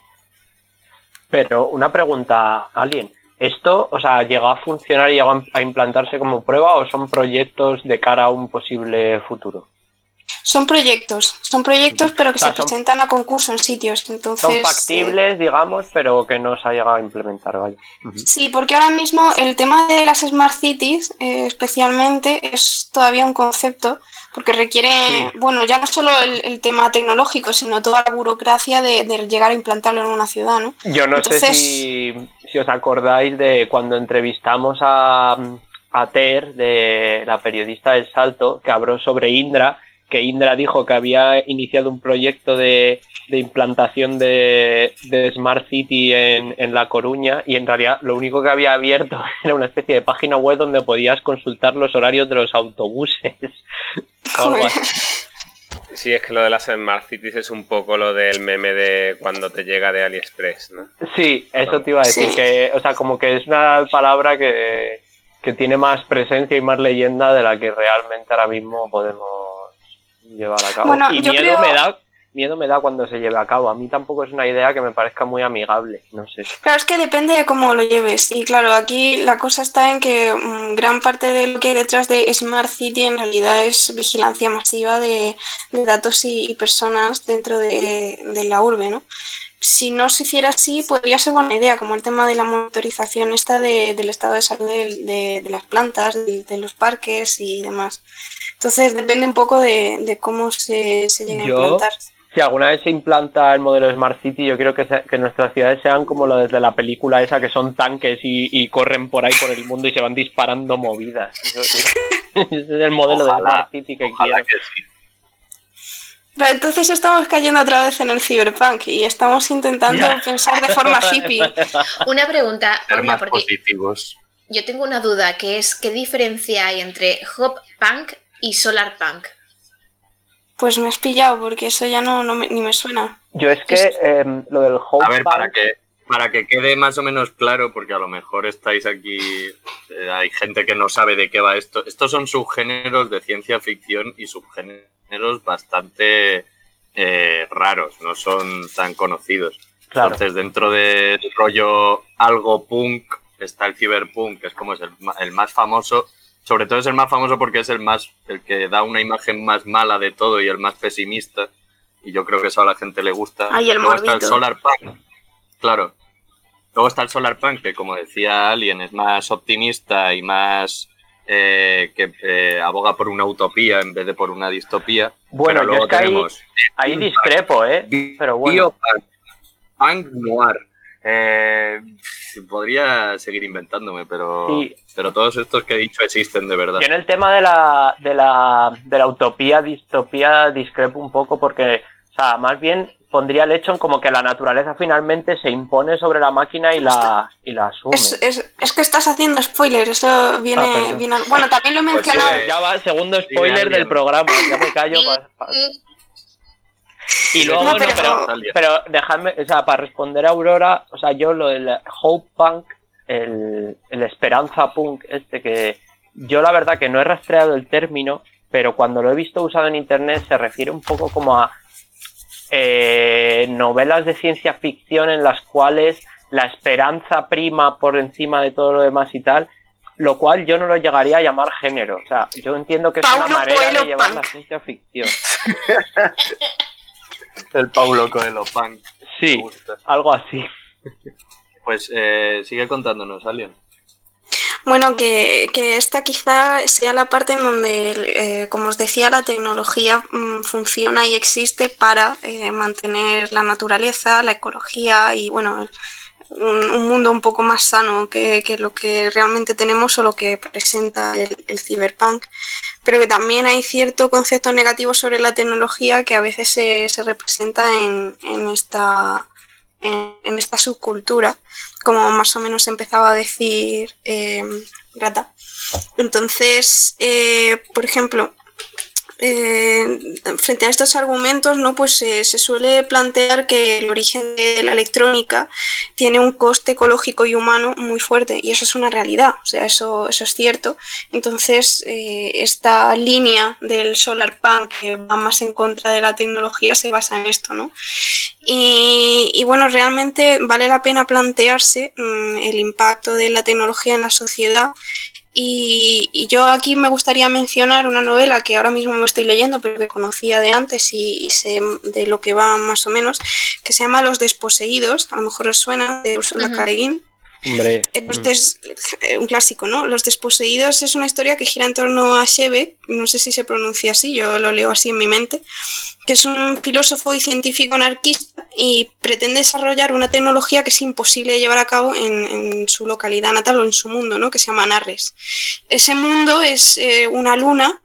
Pero una pregunta, Alien. ¿Esto, o sea, llegó a funcionar y llegó a implantarse como prueba o son proyectos de cara a un posible futuro? Son proyectos, pero que se presentan a concurso en sitios. Entonces, son factibles, digamos, pero que no se ha llegado a implementar, vaya. Sí, porque ahora mismo el tema de las Smart Cities, especialmente, es todavía un concepto, porque requiere, bueno, ya no solo el tema tecnológico, sino toda la burocracia de llegar a implantarlo en una ciudad, ¿no? Yo no sé si os acordáis de cuando entrevistamos a Ter, de la periodista del Salto, que habló sobre Indra, que Indra dijo que había iniciado un proyecto de implantación de Smart City en La Coruña, y en realidad lo único que había abierto era una especie de página web donde podías consultar los horarios de los autobuses. Algo así. Sí, es que lo de las Smart Cities es un poco lo del meme de cuando te llega de AliExpress, ¿no? Sí, eso te iba a decir, que, o sea, como que es una palabra que tiene más presencia y más leyenda de la que realmente ahora mismo podemos llevar a cabo. Bueno, y miedo me da cuando se lleve a cabo. A mí tampoco es una idea que me parezca muy amigable, no sé. Claro, es que depende de cómo lo lleves. Y claro, aquí la cosa está en que gran parte de lo que hay detrás de Smart City en realidad es vigilancia masiva de datos y personas dentro de la urbe, ¿no? Si no se hiciera así, podría ser buena idea, como el tema de la monitorización esta del estado de salud de las plantas, de los parques y demás. Entonces depende un poco de cómo se llegue a implantar. Si alguna vez se implanta el modelo Smart City, yo quiero que nuestras ciudades sean como lo de la película esa, que son tanques y corren por ahí por el mundo y se van disparando movidas. Ese es el modelo de Smart City que quiero. Que sí. Pero entonces estamos cayendo otra vez en el cyberpunk y estamos intentando pensar de forma hippie. Una pregunta, Ser más porque positivos. yo tengo una duda, que es ¿qué diferencia hay entre hop punk y solar punk? Pues me has pillado porque eso ya ni me suena. Yo es que lo del hop A ver, punk... para que quede más o menos claro, porque a lo mejor estáis aquí, hay gente que no sabe de qué va esto. Estos son subgéneros de ciencia ficción y subgéneros bastante raros, no son tan conocidos. Claro. Entonces, dentro del rollo algo punk está el cyberpunk, que es como el más famoso. Sobre todo es el más famoso porque es el que da una imagen más mala de todo y el más pesimista. Y yo creo que eso a la gente le gusta. Ay, el Luego está el morbito. solar punk. Claro. Luego está el solar punk, que como decía Alien, es más optimista y más que aboga por una utopía en vez de por una distopía. Bueno, pero yo luego es que tenemos ahí discrepo, pero bueno. Biopunk Noir. Podría seguir inventándome, pero, Sí. pero todos estos que he dicho existen de verdad. Yo en el tema de la utopía, distopía, discrepo un poco porque, o sea, más bien pondría el hecho en como que la naturaleza finalmente se impone sobre la máquina y la asume. Es que estás haciendo spoiler, eso viene... Bueno, también lo he mencionado. Ya va, segundo spoiler del programa, ya me callo. Y luego, No, pero dejadme, o sea, para responder a Aurora, o sea, yo lo del Hope Punk, el Esperanza Punk, que yo la verdad que no he rastreado el término, pero cuando lo he visto usado en internet se refiere un poco como a novelas de ciencia ficción en las cuales la esperanza prima por encima de todo lo demás y tal, lo cual yo no lo llegaría a llamar género. O sea, yo entiendo que es una manera de llevar la ciencia ficción. El Paulo Coelho Punk. Sí, algo así. Pues sigue contándonos, Alien. Bueno, que esta quizá sea la parte en donde, como os decía, la tecnología funciona y existe para mantener la naturaleza, la ecología y, bueno, un mundo un poco más sano que lo que realmente tenemos o lo que presenta el cyberpunk. Pero que también hay cierto concepto negativo sobre la tecnología que a veces se representa en esta subcultura, como más o menos empezaba a decir Grata. Entonces, por ejemplo, frente a estos argumentos, ¿no? Pues se suele plantear que el origen de la electrónica tiene un coste ecológico y humano muy fuerte, y eso es una realidad, o sea, eso es cierto. Entonces, esta línea del solar punk que va más en contra de la tecnología se basa en esto, ¿no? Y bueno, realmente vale la pena plantearse el impacto de la tecnología en la sociedad. Y yo aquí me gustaría mencionar una novela que ahora mismo me estoy leyendo, pero que conocía de antes y sé de lo que va más o menos, que se llama Los Desposeídos, a lo mejor os suena, de Ursula K. Le Guin. Hombre. Es un clásico, ¿no? Los Desposeídos es una historia que gira en torno a Shebe, no sé si se pronuncia así, yo lo leo así en mi mente, que es un filósofo y científico anarquista y pretende desarrollar una tecnología que es imposible de llevar a cabo en su localidad natal o en su mundo, ¿no? Que se llama Narres. Ese mundo es una luna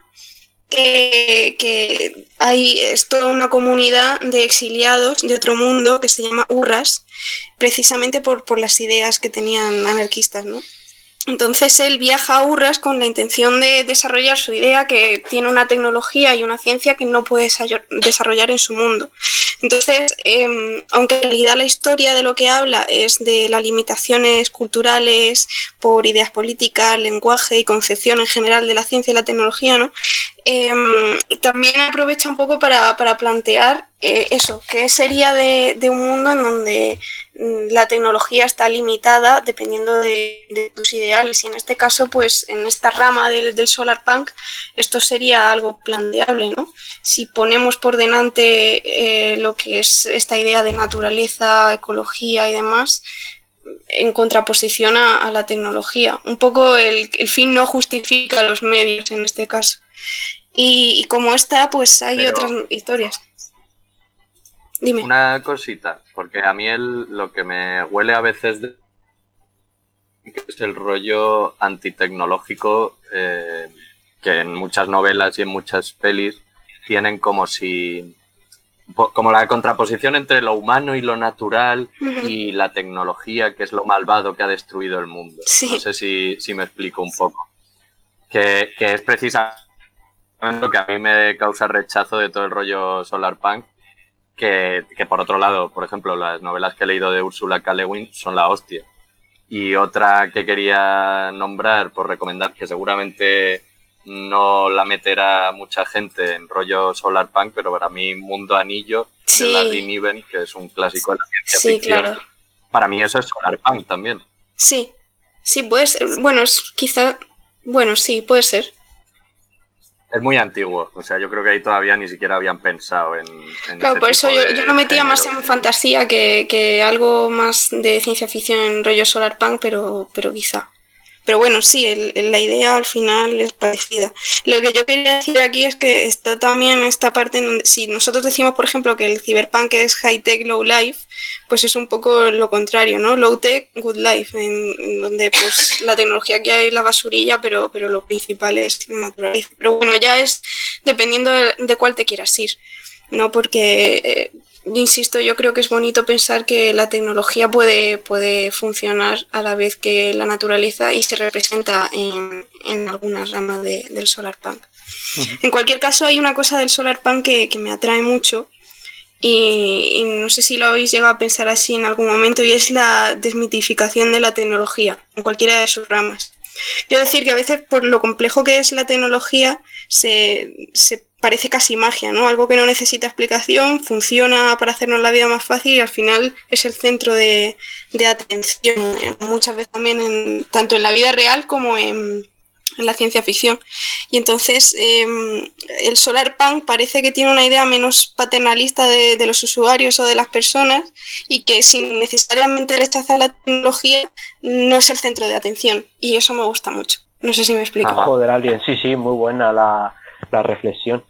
que es toda una comunidad de exiliados de otro mundo que se llama Urras, precisamente por las ideas que tenían anarquistas, ¿no? Entonces él viaja a Urras con la intención de desarrollar su idea, que tiene una tecnología y una ciencia que no puede desarrollar en su mundo. Entonces, aunque en realidad la historia de lo que habla es de las limitaciones culturales por ideas políticas, lenguaje y concepción en general de la ciencia y la tecnología, ¿no? también aprovecha un poco para plantear eso, qué sería de un mundo en donde la tecnología está limitada dependiendo de tus ideales, y en este caso, pues en esta rama del solarpunk, esto sería algo planteable, ¿no? Si ponemos por delante lo que es esta idea de naturaleza, ecología y demás, en contraposición a la tecnología. Un poco el fin no justifica los medios en este caso. Y como esta, pues hay otras historias. Dime. Una cosita, porque a mí lo que me huele a veces es el rollo antitecnológico que en muchas novelas y en muchas pelis tienen como la contraposición entre lo humano y lo natural y la tecnología, que es lo malvado que ha destruido el mundo. Sí. No sé si me explico un poco. Que es precisamente lo que a mí me causa rechazo de todo el rollo solarpunk, que por otro lado, por ejemplo, las novelas que he leído de Ursula K. Le Guin son la hostia. Y otra que quería nombrar, por recomendar, que seguramente no la meterá mucha gente en rollo solarpunk, pero para mí Mundo Anillo, de Larry Niven, que es un clásico de la ciencia ficción. Claro. Para mí eso es solarpunk también. Sí, puede ser. Bueno, sí, puede ser. Es muy antiguo, o sea, yo creo que ahí todavía ni siquiera habían pensado en claro, por eso yo lo metía más en fantasía que algo más de ciencia ficción en rollo solarpunk, pero quizá. Pero bueno, sí, la idea al final es parecida. Lo que yo quería decir aquí es que está también esta parte en donde, si nosotros decimos, por ejemplo, que el cyberpunk es high-tech, low-life, pues es un poco lo contrario, ¿no? Low-tech, good-life, en donde pues la tecnología que hay es la basurilla, pero lo principal es naturaleza. Pero bueno, ya es dependiendo de cuál te quieras ir, ¿no? Porque... insisto, yo creo que es bonito pensar que la tecnología puede funcionar a la vez que la naturaleza y se representa en algunas ramas del solarpunk. En cualquier caso, hay una cosa del solarpunk que me atrae mucho y no sé si lo habéis llegado a pensar así en algún momento, y es la desmitificación de la tecnología en cualquiera de sus ramas. Quiero decir que a veces, por lo complejo que es la tecnología, se parece casi magia, ¿no? Algo que no necesita explicación, funciona para hacernos la vida más fácil y al final es el centro de atención, muchas veces también tanto en la vida real como en la ciencia ficción. Y entonces el solarpunk parece que tiene una idea menos paternalista de los usuarios o de las personas, y que sin necesariamente rechazar la tecnología no es el centro de atención, y eso me gusta mucho. No sé si me explico. Joder, alguien, sí, muy buena la reflexión.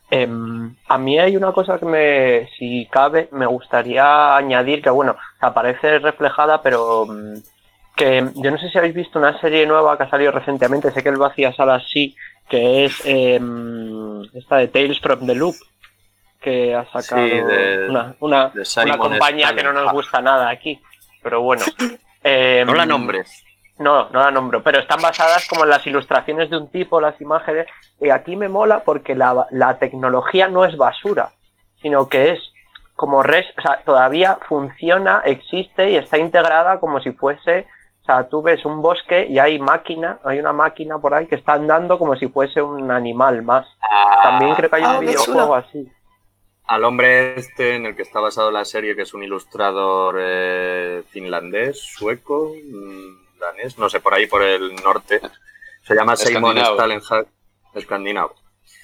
A mí hay una cosa que si cabe, me gustaría añadir, que bueno, aparece reflejada, pero que yo no sé si habéis visto una serie nueva que ha salido recientemente, sé que el Vacía Salas sí, que es esta de Tales from the Loop, que ha sacado una compañía que no nos gusta nada aquí, pero bueno. No la nombres. No la nombro, pero están basadas como en las ilustraciones de un tipo, las imágenes, y aquí me mola porque la tecnología no es basura, sino que es como o sea, todavía funciona, existe y está integrada como si fuese, o sea, tú ves un bosque y hay una máquina por ahí que está andando como si fuese un animal más. También creo que hay un videojuego así. Al hombre en el que está basado la serie, que es un ilustrador finlandés, sueco, danés, no sé, por ahí por el norte, se llama Simon Stalenhag, escandinavo.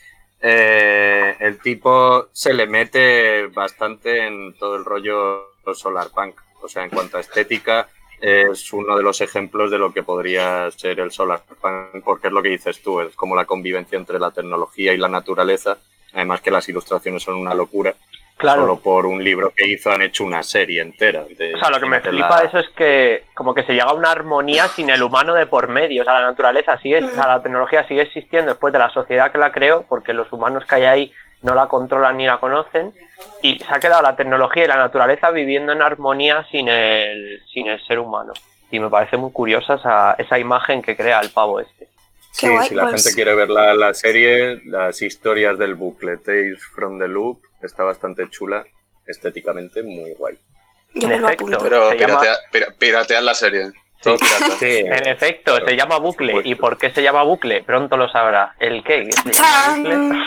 El tipo se le mete bastante en todo el rollo solarpunk, o sea, en cuanto a estética es uno de los ejemplos de lo que podría ser el solarpunk, porque es lo que dices tú, es como la convivencia entre la tecnología y la naturaleza, además que las ilustraciones son una locura. Claro. Solo por un libro que hizo han hecho una serie entera. O sea, lo que me flipa eso es que como que se llega a una armonía sin el humano de por medio. O sea, la naturaleza sigue, o sea, la tecnología sigue existiendo después de la sociedad que la creó, porque los humanos que hay ahí no la controlan ni la conocen, y se ha quedado la tecnología y la naturaleza viviendo en armonía sin el ser humano. Y me parece muy curiosa esa imagen que crea el pavo este. Sí, si la gente quiere ver la serie, las historias del bucle, Tales from the Loop, está bastante chula, estéticamente muy guay. Yo me lo apunto. Pero piratean la serie. Todo pirata. Sí, En efecto, claro, se llama bucle. por supuesto. ¿Y por qué se llama bucle? Pronto lo sabrá. ¿El qué? ¿Se llama bucle?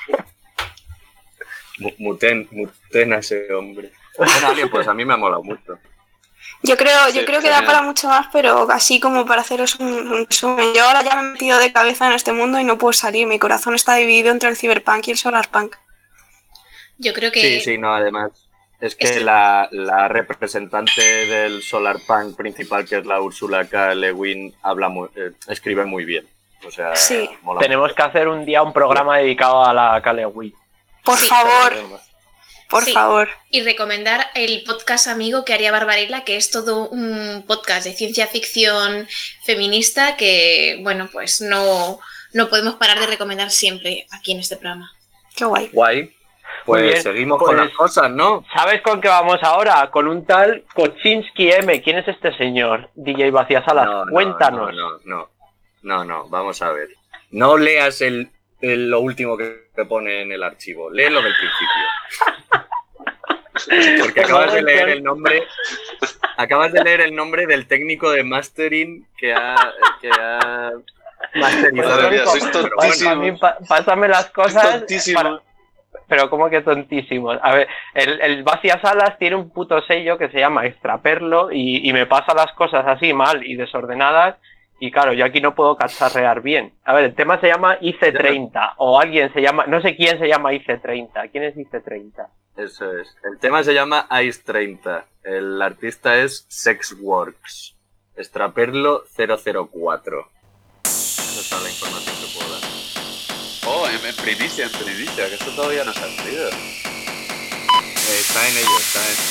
Muten a ese hombre. Bueno, Alien, pues a mí me ha molado mucho. Yo creo que da genial. para mucho más, pero así como para haceros un resumen. Yo ahora ya me he metido de cabeza en este mundo y no puedo salir. Mi corazón está dividido entre el cyberpunk y el solarpunk. Yo creo que Sí, no, además. Es que Es- la representante del solarpunk principal, que es la Ursula K. Le Guin, escribe muy bien. O sea, Sí. mola Tenemos que hacer un día un programa dedicado a la Calewin. Por Sí. favor, por Sí. favor. Y recomendar el podcast amigo que haría Barbarella, que es todo un podcast de ciencia ficción feminista que, bueno, pues no podemos parar de recomendar siempre aquí en este programa. Qué guay. Guay. Muy Pues bien, seguimos pues- con las cosas, ¿no? ¿Sabes con qué vamos ahora? Con un tal Koczynski M. ¿Quién es este señor? DJ Vacíasalas, cuéntanos. No, vamos a ver. No leas lo último que te pone en el archivo. Léelo del principio. Porque acabas de leer el nombre. Acabas de leer el nombre del técnico de mastering que ha masterizado. Madre mía, sois Pero Pues tontísimo. a mí pásame las Es cosas. tontísimo. Pero ¿cómo que tontísimos? A ver, el Vacíasalas tiene un puto sello que se llama Extraperlo y me pasa las cosas así mal y desordenadas y claro, yo aquí no puedo cacharrear bien. A ver, el tema se llama IC30 o alguien se llama, no sé quién se llama IC30. ¿Quién es IC30? Eso es. El tema se llama Ice 30. El artista es Sexworks. Extraperlo 004. Esa es toda la información que puedo dar. Oh, en primicia, que esto todavía no se ha salido. Está en ello, está en...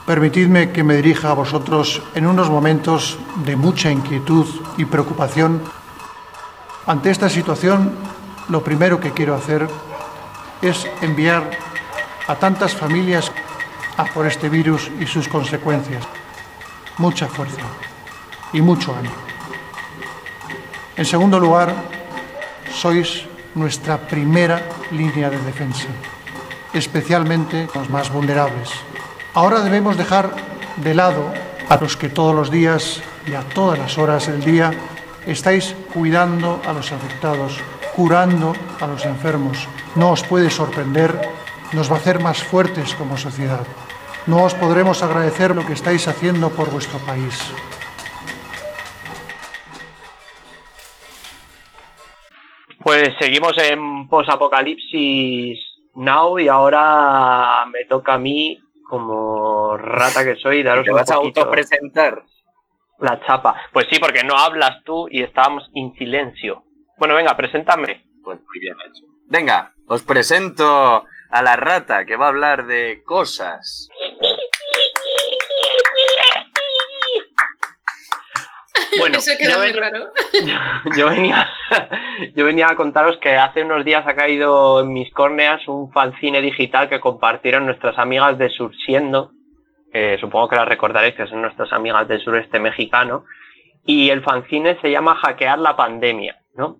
Permitidme que me dirija a vosotros en unos momentos de mucha inquietud y preocupación. Ante esta situación, lo primero que quiero hacer es enviar a tantas familias a por este virus y sus consecuencias mucha fuerza y mucho ánimo. En segundo lugar, sois nuestra primera línea de defensa, especialmente los más vulnerables. Ahora debemos dejar de lado a los que todos los días y a todas las horas del día estáis cuidando a los afectados, curando a los enfermos. No os puede sorprender, nos va a hacer más fuertes como sociedad. No os podremos agradecer lo que estáis haciendo por vuestro país. Pues seguimos en Post-Apocalipsis Now y ahora me toca a mí, como rata que soy, daros ¿Te un vas a poquito autopresentar? la chapa. Pues sí, porque no hablas tú y estábamos en silencio. Bueno, venga, preséntame. Pues muy bien hecho. Venga, os presento a la rata que va a hablar de cosas. Bueno, Eso queda muy raro. yo venía a contaros que hace unos días ha caído en mis córneas un fanzine digital que compartieron nuestras amigas de Sursiendo. Supongo que las recordaréis, que son nuestras amigas del sureste mexicano. Y el fanzine se llama Hackear la pandemia, ¿no?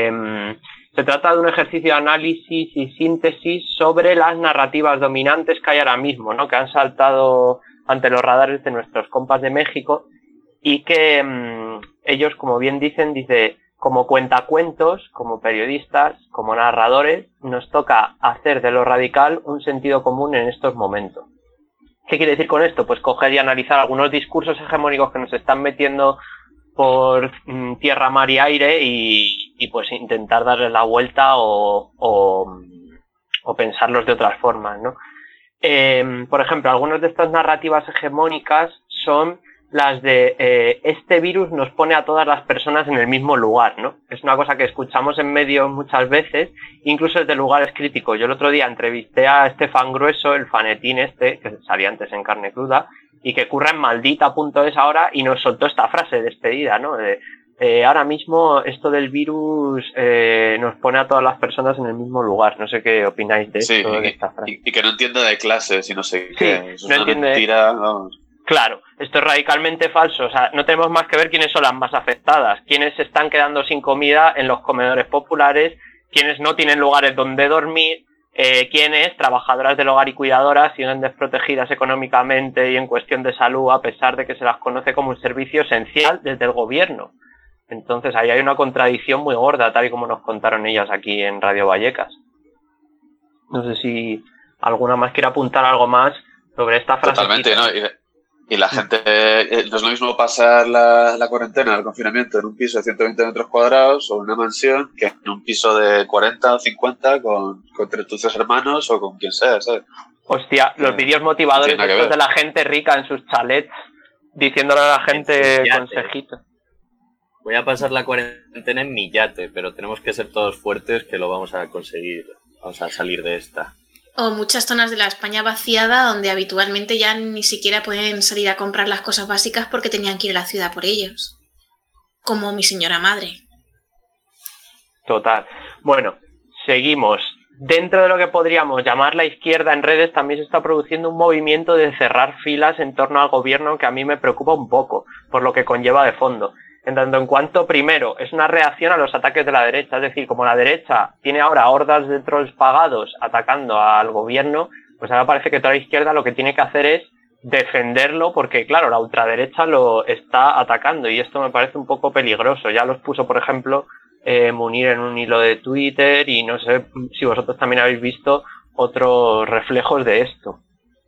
Se trata de un ejercicio de análisis y síntesis sobre las narrativas dominantes que hay ahora mismo, ¿no? Que han saltado ante los radares de nuestros compas de México y que ellos, como bien dicen, como cuentacuentos, como periodistas, como narradores, nos toca hacer de lo radical un sentido común en estos momentos. ¿Qué quiere decir con esto? Pues coger y analizar algunos discursos hegemónicos que nos están metiendo por tierra, mar y aire y pues intentar darles la vuelta o pensarlos de otras formas, ¿no? Por ejemplo, algunas de estas narrativas hegemónicas son las de este virus nos pone a todas las personas en el mismo lugar, ¿no? Es una cosa que escuchamos en medios muchas veces, incluso desde lugares críticos. Yo el otro día entrevisté a Estefan Grueso, el fanetín que salía antes en Carne Cruda, y que curra en maldita.es ahora, y nos soltó esta frase de despedida, ¿no? Ahora mismo esto del virus nos pone a todas las personas en el mismo lugar. No sé qué opináis de esto, de esta frase. Y que no entiende de clases y no sé qué. Sí, es una mentira, vamos. Claro, esto es radicalmente falso. O sea, no tenemos más que ver quiénes son las más afectadas, quiénes se están quedando sin comida en los comedores populares, quiénes no tienen lugares donde dormir, quiénes, trabajadoras del hogar y cuidadoras, siguen desprotegidas económicamente y en cuestión de salud, a pesar de que se las conoce como un servicio esencial desde el gobierno. Entonces ahí hay una contradicción muy gorda, tal y como nos contaron ellas aquí en Radio Vallecas. No sé si alguna más quiere apuntar algo más sobre esta frase. Totalmente, ¿no? Y la gente, no es lo mismo pasar la cuarentena, el confinamiento en un piso de 120 metros cuadrados o en una mansión que en un piso de 40 o 50 con tus tres hermanos o con quien sea, ¿sabes? Hostia, los vídeos motivadores estos de la gente rica en sus chalets diciéndole a la gente consejitos. Voy a pasar la cuarentena en mi yate, pero tenemos que ser todos fuertes que lo vamos a conseguir. Vamos a salir de esta. O muchas zonas de la España vaciada donde habitualmente ya ni siquiera pueden salir a comprar las cosas básicas porque tenían que ir a la ciudad por ellos. Como mi señora madre. Total. Bueno, seguimos. Dentro de lo que podríamos llamar la izquierda en redes también se está produciendo un movimiento de cerrar filas en torno al gobierno que a mí me preocupa un poco, por lo que conlleva de fondo. En tanto en cuanto, primero, es una reacción a los ataques de la derecha, es decir, como la derecha tiene ahora hordas de trolls pagados atacando al gobierno, pues ahora parece que toda la izquierda lo que tiene que hacer es defenderlo porque, claro, la ultraderecha lo está atacando y esto me parece un poco peligroso. Ya los puso, por ejemplo, Munir en un hilo de Twitter y no sé si vosotros también habéis visto otros reflejos de esto.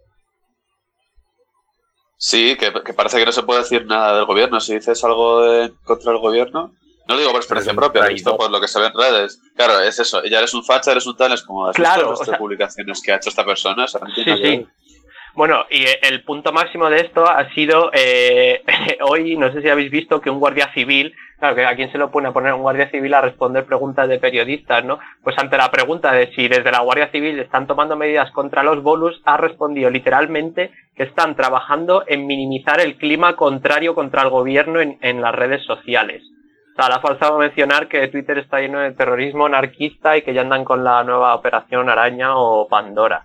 Sí, que parece que no se puede decir nada del gobierno. Si dices algo contra el gobierno, no lo digo por experiencia propia, visto por lo que se ve en redes. Claro, es eso, ya eres un facha, eres un tal, es como las publicaciones que ha hecho esta persona. O sea, no tiene sí. Bueno, y el punto máximo de esto ha sido hoy, no sé si habéis visto que un guardia civil Claro, que a quién se lo pone a poner un guardia civil a responder preguntas de periodistas, ¿no? Pues ante la pregunta de si desde la Guardia Civil están tomando medidas contra los bolus, ha respondido literalmente que están trabajando en minimizar el clima contrario contra el gobierno en las redes sociales. O sea, le ha faltado mencionar que Twitter está lleno de terrorismo anarquista y que ya andan con la nueva Operación Araña o Pandora.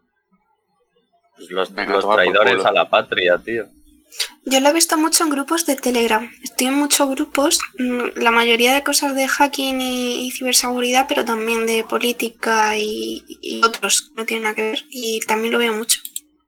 Pues los traidores a la patria, tío. Yo lo he visto mucho en grupos de Telegram. Estoy en muchos grupos, la mayoría de cosas de hacking y ciberseguridad, pero también de política y otros que no tienen nada que ver. Y también lo veo mucho.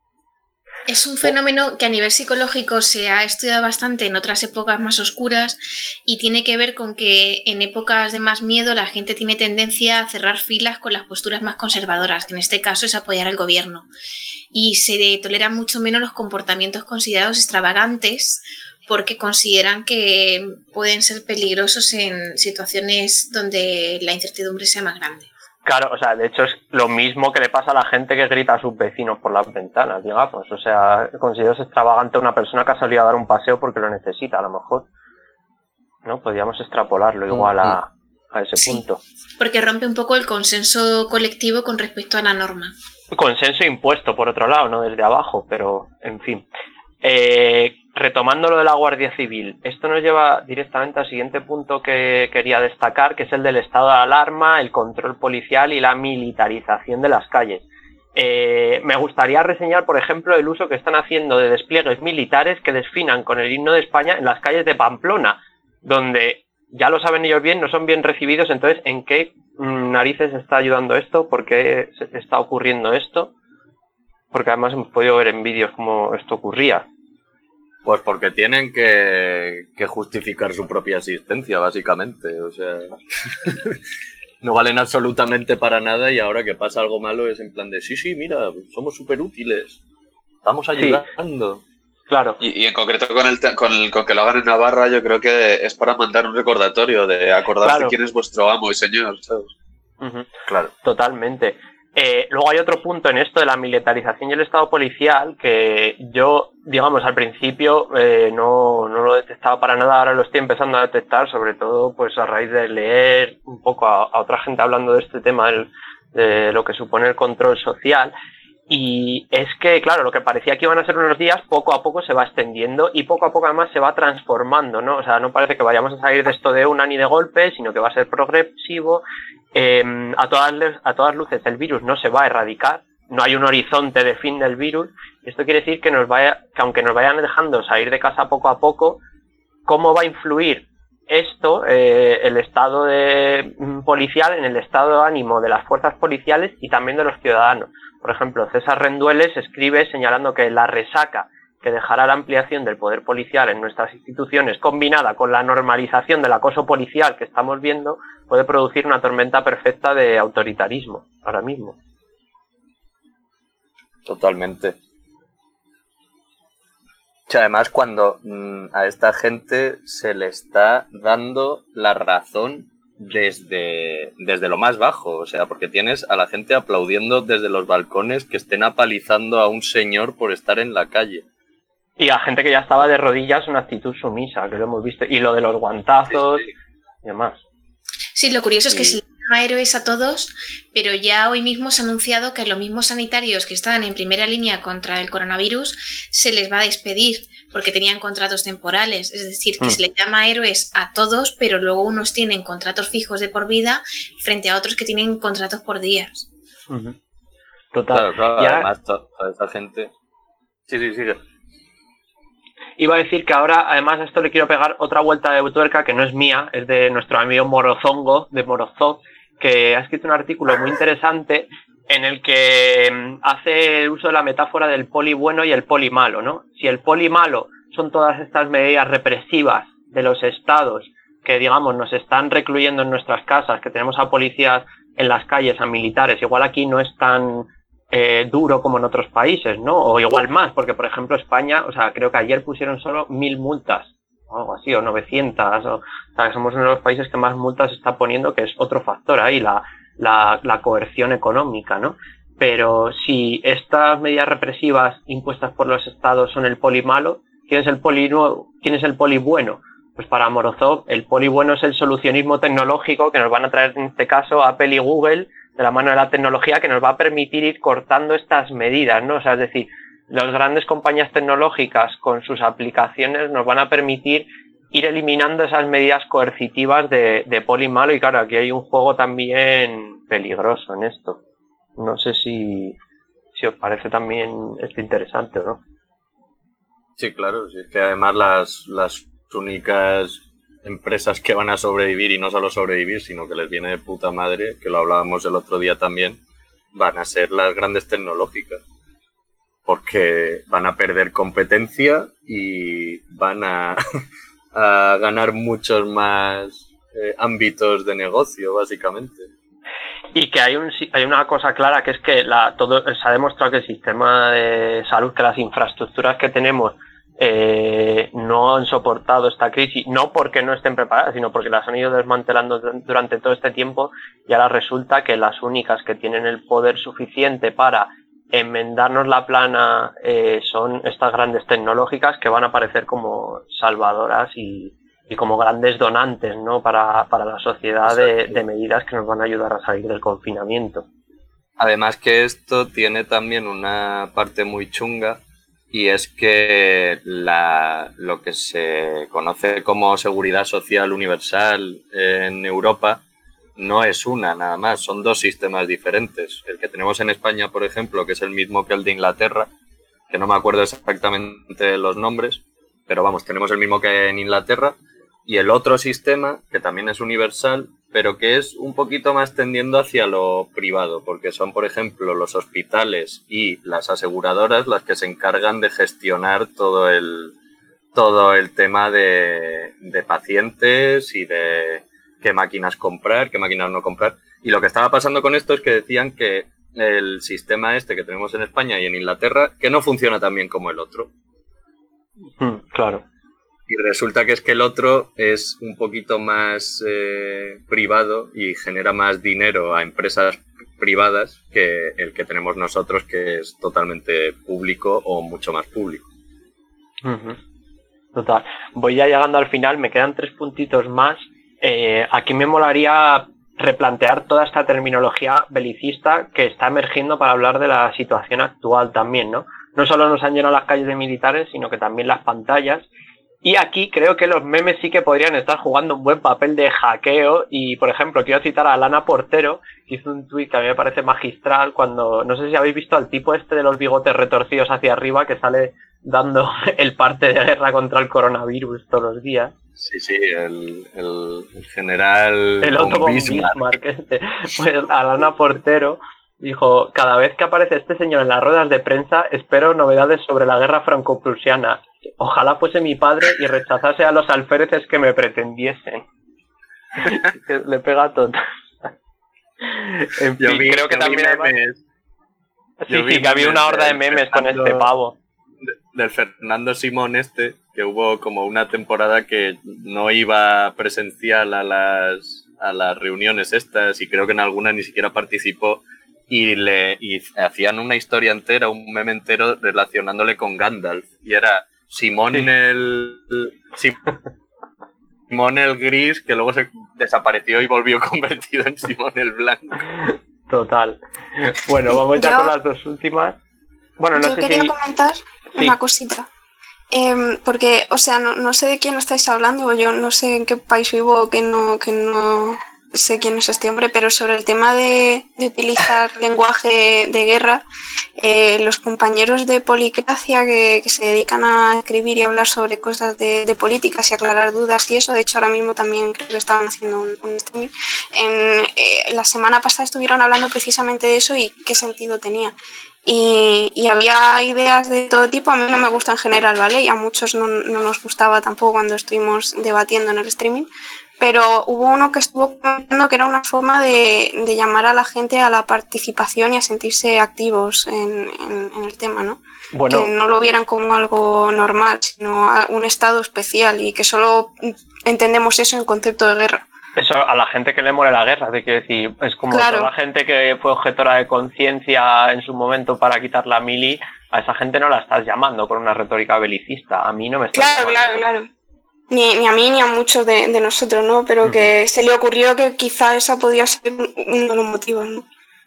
Es un fenómeno que a nivel psicológico se ha estudiado bastante en otras épocas más oscuras y tiene que ver con que en épocas de más miedo la gente tiene tendencia a cerrar filas con las posturas más conservadoras, que en este caso es apoyar al gobierno. Y se toleran mucho menos los comportamientos considerados extravagantes porque consideran que pueden ser peligrosos en situaciones donde la incertidumbre sea más grande. Claro, o sea, de hecho es lo mismo que le pasa a la gente que grita a sus vecinos por las ventanas, digamos. O sea, consideras extravagante a una persona que ha salido a dar un paseo porque lo necesita, a lo mejor. ¿No? Podríamos extrapolarlo igual a ese punto. Porque rompe un poco el consenso colectivo con respecto a la norma. Consenso impuesto, por otro lado, no desde abajo, pero en fin. Retomando lo de la Guardia Civil, esto nos lleva directamente al siguiente punto que quería destacar, que es el del estado de alarma, el control policial y la militarización de las calles. Me gustaría reseñar, por ejemplo, el uso que están haciendo de despliegues militares que desfinan con el himno de España en las calles de Pamplona, donde ya lo saben ellos bien, no son bien recibidos. Entonces, ¿en qué narices está ayudando esto? ¿Por qué está ocurriendo esto? Porque además hemos podido ver en vídeos cómo esto ocurría. Pues porque tienen que justificar su propia existencia, básicamente. O sea, no valen absolutamente para nada y ahora que pasa algo malo es en plan de sí, mira, somos súper útiles. Estamos ayudando. Sí, claro. Y en concreto con que lo hagan en Navarra, yo creo que es para mandar un recordatorio de acordarse quién es vuestro amo y señor, ¿sabes? Uh-huh. Claro. Totalmente. Luego hay otro punto en esto de la militarización y el estado policial que yo, digamos, al principio no lo detectaba para nada, ahora lo estoy empezando a detectar, sobre todo pues a raíz de leer un poco a otra gente hablando de este tema de lo que supone el control social. Y es que, claro, lo que parecía que iban a ser unos días, poco a poco se va extendiendo y poco a poco además se va transformando, ¿no? O sea, no parece que vayamos a salir de esto de una ni de golpe, sino que va a ser progresivo. A todas luces el virus no se va a erradicar, no hay un horizonte de fin del virus. Esto quiere decir que aunque nos vayan dejando salir de casa poco a poco, ¿cómo va a influir esto, el estado policial, en el estado de ánimo de las fuerzas policiales y también de los ciudadanos? Por ejemplo, César Rendueles escribe señalando que la resaca que dejará la ampliación del poder policial en nuestras instituciones, combinada con la normalización del acoso policial que estamos viendo, puede producir una tormenta perfecta de autoritarismo ahora mismo. Totalmente. Y además cuando a esta gente se le está dando la razón desde lo más bajo, o sea, porque tienes a la gente aplaudiendo desde los balcones que estén apalizando a un señor por estar en la calle. Y a gente que ya estaba de rodillas, una actitud sumisa, que lo hemos visto. Y lo de los guantazos y demás. Sí, lo curioso es que se le llama héroes a todos, pero ya hoy mismo se ha anunciado que a los mismos sanitarios que estaban en primera línea contra el coronavirus se les va a despedir porque tenían contratos temporales. Es decir, que se les llama héroes a todos, pero luego unos tienen contratos fijos de por vida frente a otros que tienen contratos por días. Uh-huh. Total. Claro, y ahora, además toda esa gente... Sí, sigue. Iba a decir que ahora, además, a esto le quiero pegar otra vuelta de tuerca que no es mía, es de nuestro amigo Morozongo, de Morozov, que ha escrito un artículo muy interesante en el que hace uso de la metáfora del poli bueno y el poli malo, ¿no? Si el poli malo son todas estas medidas represivas de los estados que, digamos, nos están recluyendo en nuestras casas, que tenemos a policías en las calles, a militares, igual aquí no es tan duro como en otros países, ¿no? O igual más, porque por ejemplo España, o sea, creo que ayer pusieron solo 1000 multas, o algo así, o 900, o sea, somos uno de los países que más multas está poniendo, que es otro factor ahí, la coerción económica, ¿no? Pero si estas medidas represivas impuestas por los estados son el poli malo, ¿quién es el poli nuevo? ¿Quién es el poli bueno? pues para Morozov el poli bueno es el solucionismo tecnológico que nos van a traer en este caso Apple y Google de la mano de la tecnología que nos va a permitir ir cortando estas medidas, ¿no? O sea, es decir, las grandes compañías tecnológicas con sus aplicaciones nos van a permitir ir eliminando esas medidas coercitivas de poli malo y claro, aquí hay un juego también peligroso en esto. No sé si os parece también esto interesante o no. Sí, claro, sí, es que además las únicas empresas que van a sobrevivir y no solo sobrevivir, sino que les viene de puta madre, que lo hablábamos el otro día también, van a ser las grandes tecnológicas. Porque van a perder competencia y van a ganar muchos más ámbitos de negocio, básicamente. Y que hay una cosa clara, que es que se ha demostrado que el sistema de salud, que las infraestructuras que tenemos no han soportado esta crisis, no porque no estén preparadas, sino porque las han ido desmantelando durante todo este tiempo y ahora resulta que las únicas que tienen el poder suficiente para enmendarnos la plana son estas grandes tecnológicas que van a aparecer como salvadoras y como grandes donantes, ¿no? para la sociedad de medidas que nos van a ayudar a salir del confinamiento. Además que esto tiene también una parte muy chunga y es que lo que se conoce como seguridad social universal en Europa no es una nada más, son dos sistemas diferentes. El que tenemos en España, por ejemplo, que es el mismo que el de Inglaterra, que no me acuerdo exactamente los nombres, pero vamos, tenemos el mismo que en Inglaterra, y el otro sistema, que también es universal, pero que es un poquito más tendiendo hacia lo privado, porque son, por ejemplo, los hospitales y las aseguradoras las que se encargan de gestionar todo el tema de pacientes y de qué máquinas comprar, qué máquinas no comprar. Y lo que estaba pasando con esto es que decían que el sistema este que tenemos en España y en Inglaterra, que no funciona tan bien como el otro. Claro. Y resulta que es que el otro es un poquito más privado y genera más dinero a empresas privadas que el que tenemos nosotros, que es totalmente público o mucho más público. Total. Voy ya llegando al final, me quedan 3 puntitos más. Aquí me molaría replantear toda esta terminología belicista que está emergiendo para hablar de la situación actual también, ¿no? No solo nos han llenado las calles de militares, sino que también las pantallas. Y aquí creo que los memes sí que podrían estar jugando un buen papel de hackeo. Y, por ejemplo, quiero citar a Lana Portero, que hizo un tuit que a mí me parece magistral cuando, no sé si habéis visto al tipo este de los bigotes retorcidos hacia arriba que sale dando el parte de guerra contra el coronavirus todos los días. Sí, el general... El Otto von Bismarck. Pues Alana Portero dijo: cada vez que aparece este señor en las ruedas de prensa, espero novedades sobre la guerra franco-prusiana. Ojalá fuese mi padre y rechazase a los alféreces que me pretendiesen. Le pega todo. En fin, creo que también memes. Sí, que había una horda de memes con este pavo. Del Fernando Simón que hubo como una temporada que no iba presencial a las reuniones estas y creo que en alguna ni siquiera participó y hacían una historia entera, un meme entero relacionándole con Gandalf y era Simón Simón el gris que luego se desapareció y volvió convertido en Simón el blanco. Total. Bueno, vamos ya con las 2 últimas. Bueno, no yo sé quería si... comentar una cosita. Porque, o sea, no sé de quién estáis hablando, yo no sé en qué país vivo, que no sé quién es este hombre, pero sobre el tema de utilizar lenguaje de guerra, los compañeros de Policracia que se dedican a escribir y hablar sobre cosas de políticas y aclarar dudas y eso, de hecho ahora mismo también creo que estaban haciendo un streaming, la semana pasada estuvieron hablando precisamente de eso y qué sentido tenía. Y había ideas de todo tipo, a mí no me gusta en general, ¿vale? Y a muchos no nos gustaba tampoco cuando estuvimos debatiendo en el streaming, pero hubo uno que estuvo comentando que era una forma de llamar a la gente a la participación y a sentirse activos en el tema, ¿no? Bueno, que no lo vieran como algo normal, sino un estado especial y que solo entendemos eso en concepto de guerra. Eso a la gente que le muere la guerra, te quiero decir, es como toda la gente que fue objetora de conciencia en su momento para quitar la mili, a esa gente no la estás llamando con una retórica belicista, a mí no me estás llamando. Claro. Ni a mí ni a muchos de nosotros, ¿no? Pero que se le ocurrió que quizá esa podía ser uno de los motivos, ¿no?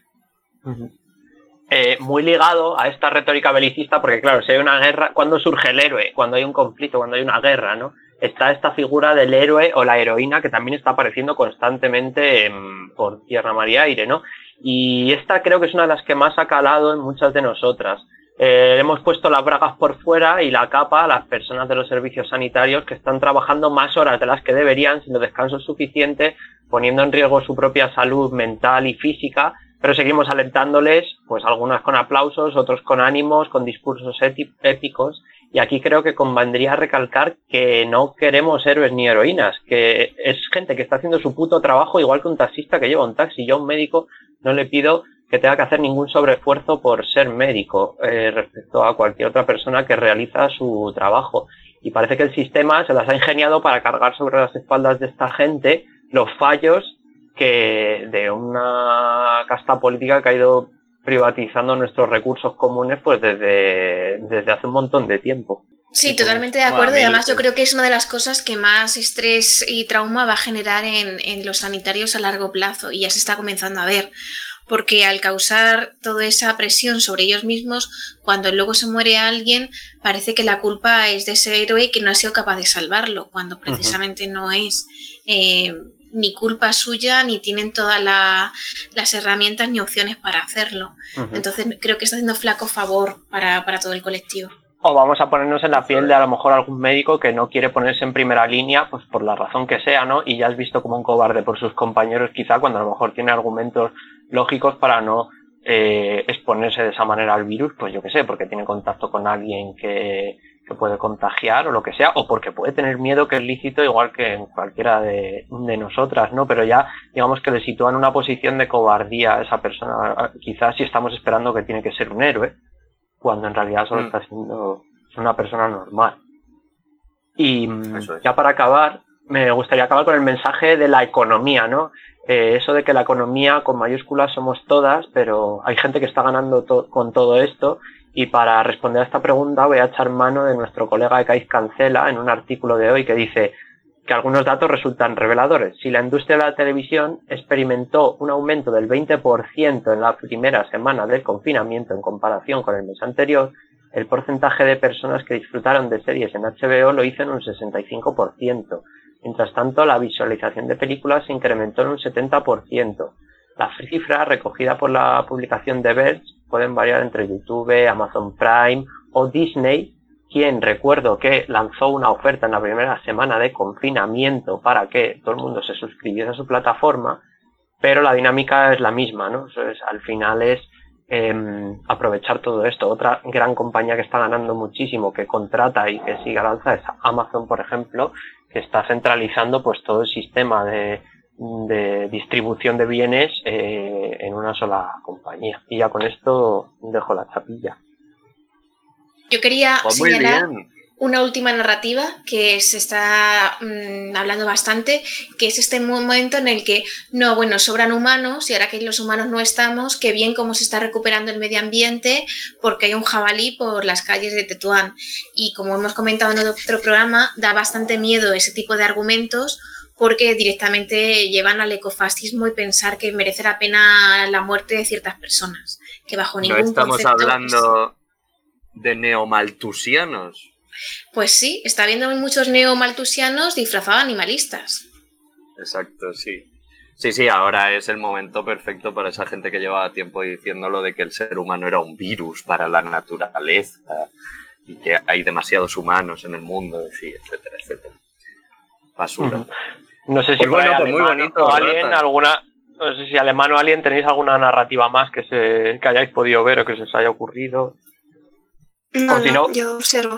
Muy ligado a esta retórica belicista, porque claro, si hay una guerra, ¿cuándo surge el héroe? Cuando hay un conflicto, cuando hay una guerra, ¿no? Está esta figura del héroe o la heroína que también está apareciendo constantemente por tierra, mar y aire, ¿no? Y esta creo que es una de las que más ha calado en muchas de nosotras. Hemos puesto las bragas por fuera y la capa a las personas de los servicios sanitarios que están trabajando más horas de las que deberían, sin descanso suficiente, poniendo en riesgo su propia salud mental y física, pero seguimos alentándoles, pues algunas con aplausos, otros con ánimos, con discursos épicos, y aquí creo que convendría recalcar que no queremos héroes ni heroínas, que es gente que está haciendo su puto trabajo igual que un taxista que lleva un taxi. Yo a un médico no le pido que tenga que hacer ningún sobreesfuerzo por ser médico respecto a cualquier otra persona que realiza su trabajo. Y parece que el sistema se las ha ingeniado para cargar sobre las espaldas de esta gente los fallos que de una casta política que ha ido privatizando nuestros recursos comunes pues desde hace un montón de tiempo. Sí, totalmente de acuerdo, y además yo creo que es una de las cosas que más estrés y trauma va a generar en los sanitarios a largo plazo, y ya se está comenzando a ver, porque al causar toda esa presión sobre ellos mismos, cuando luego se muere alguien, parece que la culpa es de ese héroe que no ha sido capaz de salvarlo, cuando precisamente no es ni culpa suya, ni tienen todas las herramientas ni opciones para hacerlo. Entonces creo que está haciendo flaco favor para todo el colectivo. O vamos a ponernos en la piel de a lo mejor algún médico que no quiere ponerse en primera línea, pues por la razón que sea, ¿no? Y ya has visto como un cobarde por sus compañeros, quizá cuando a lo mejor tiene argumentos lógicos para no exponerse de esa manera al virus, pues yo qué sé, porque tiene contacto con alguien que puede contagiar o lo que sea, o porque puede tener miedo, que es lícito, igual que en cualquiera de nosotras, ¿no? Pero ya, digamos que le sitúa en una posición de cobardía a esa persona, quizás si estamos esperando que tiene que ser un héroe, cuando en realidad solo está siendo una persona normal. Y ya para acabar, me gustaría acabar con el mensaje de la economía, ¿no? Eso de que la economía con mayúsculas somos todas, pero hay gente que está ganando con todo esto, y para responder a esta pregunta voy a echar mano de nuestro colega Ekaiz Cancela en un artículo de hoy que dice que algunos datos resultan reveladores. Si la industria de la televisión experimentó un aumento del 20% en la primera semana del confinamiento en comparación con el mes anterior, el porcentaje de personas que disfrutaron de series en HBO lo hizo en un 65%. Mientras tanto, la visualización de películas se incrementó en un 70%. Las cifras recogidas por la publicación de Verge pueden variar entre YouTube, Amazon Prime o Disney, quien recuerdo que lanzó una oferta en la primera semana de confinamiento para que todo el mundo se suscribiese a su plataforma, pero la dinámica es la misma, ¿no? Entonces, al final es aprovechar todo esto. Otra gran compañía que está ganando muchísimo, que contrata y que sigue al alza, es Amazon, por ejemplo, que está centralizando pues todo el sistema de distribución de bienes en una sola compañía. Y ya con esto dejo la chapilla. Yo quería señalar una última narrativa que se está hablando bastante, que es este momento en el que, no, bueno, sobran humanos y ahora que los humanos no estamos, qué bien cómo se está recuperando el medio ambiente porque hay un jabalí por las calles de Tetuán. Y como hemos comentado en otro programa, da bastante miedo ese tipo de argumentos porque directamente llevan al ecofascismo y pensar que merece la pena la muerte de ciertas personas, que bajo ningún concepto... No estamos hablando de neomaltusianos. Pues sí, está habiendo muchos neomaltusianos disfrazados de animalistas. Exacto, sí. Sí, ahora es el momento perfecto para esa gente que llevaba tiempo diciéndolo de que el ser humano era un virus para la naturaleza y que hay demasiados humanos en el mundo, sí, etcétera, etcétera. Basura. No sé si pues bueno, pues muy bonito, o alguien, alguna, no sé si alemán o alguien tenéis alguna narrativa más que hayáis podido ver o que se os haya ocurrido. No, yo observo.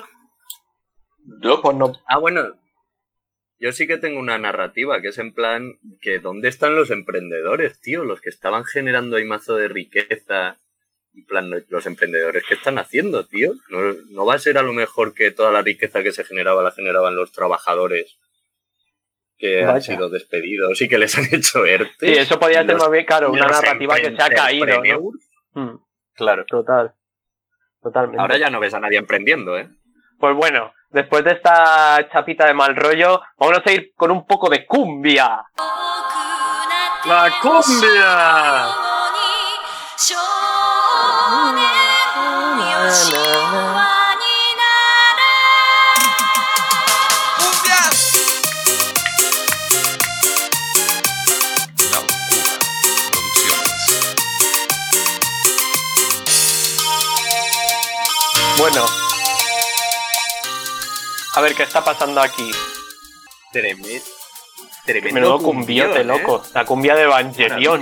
Bueno, yo sí que tengo una narrativa que es en plan que ¿dónde están los emprendedores, tío? Los que estaban generando ahí mazo de riqueza. En plan, los emprendedores, ¿qué están haciendo, tío? ¿No va a ser a lo mejor que toda la riqueza que se generaba la generaban los trabajadores que han sido despedidos y que les han hecho ERTE? Sí, eso podría ser más bien, claro, una narrativa que se ha caído, ¿no? Claro. Totalmente. Ahora ya no ves a nadie emprendiendo, ¿eh? Pues bueno, Después de esta chapita de mal rollo, vamos a seguir con un poco de cumbia. ¡La cumbia! Bueno, a ver qué está pasando aquí. Tremendo Menudo cumbiote, loco. La cumbia de Evangelion.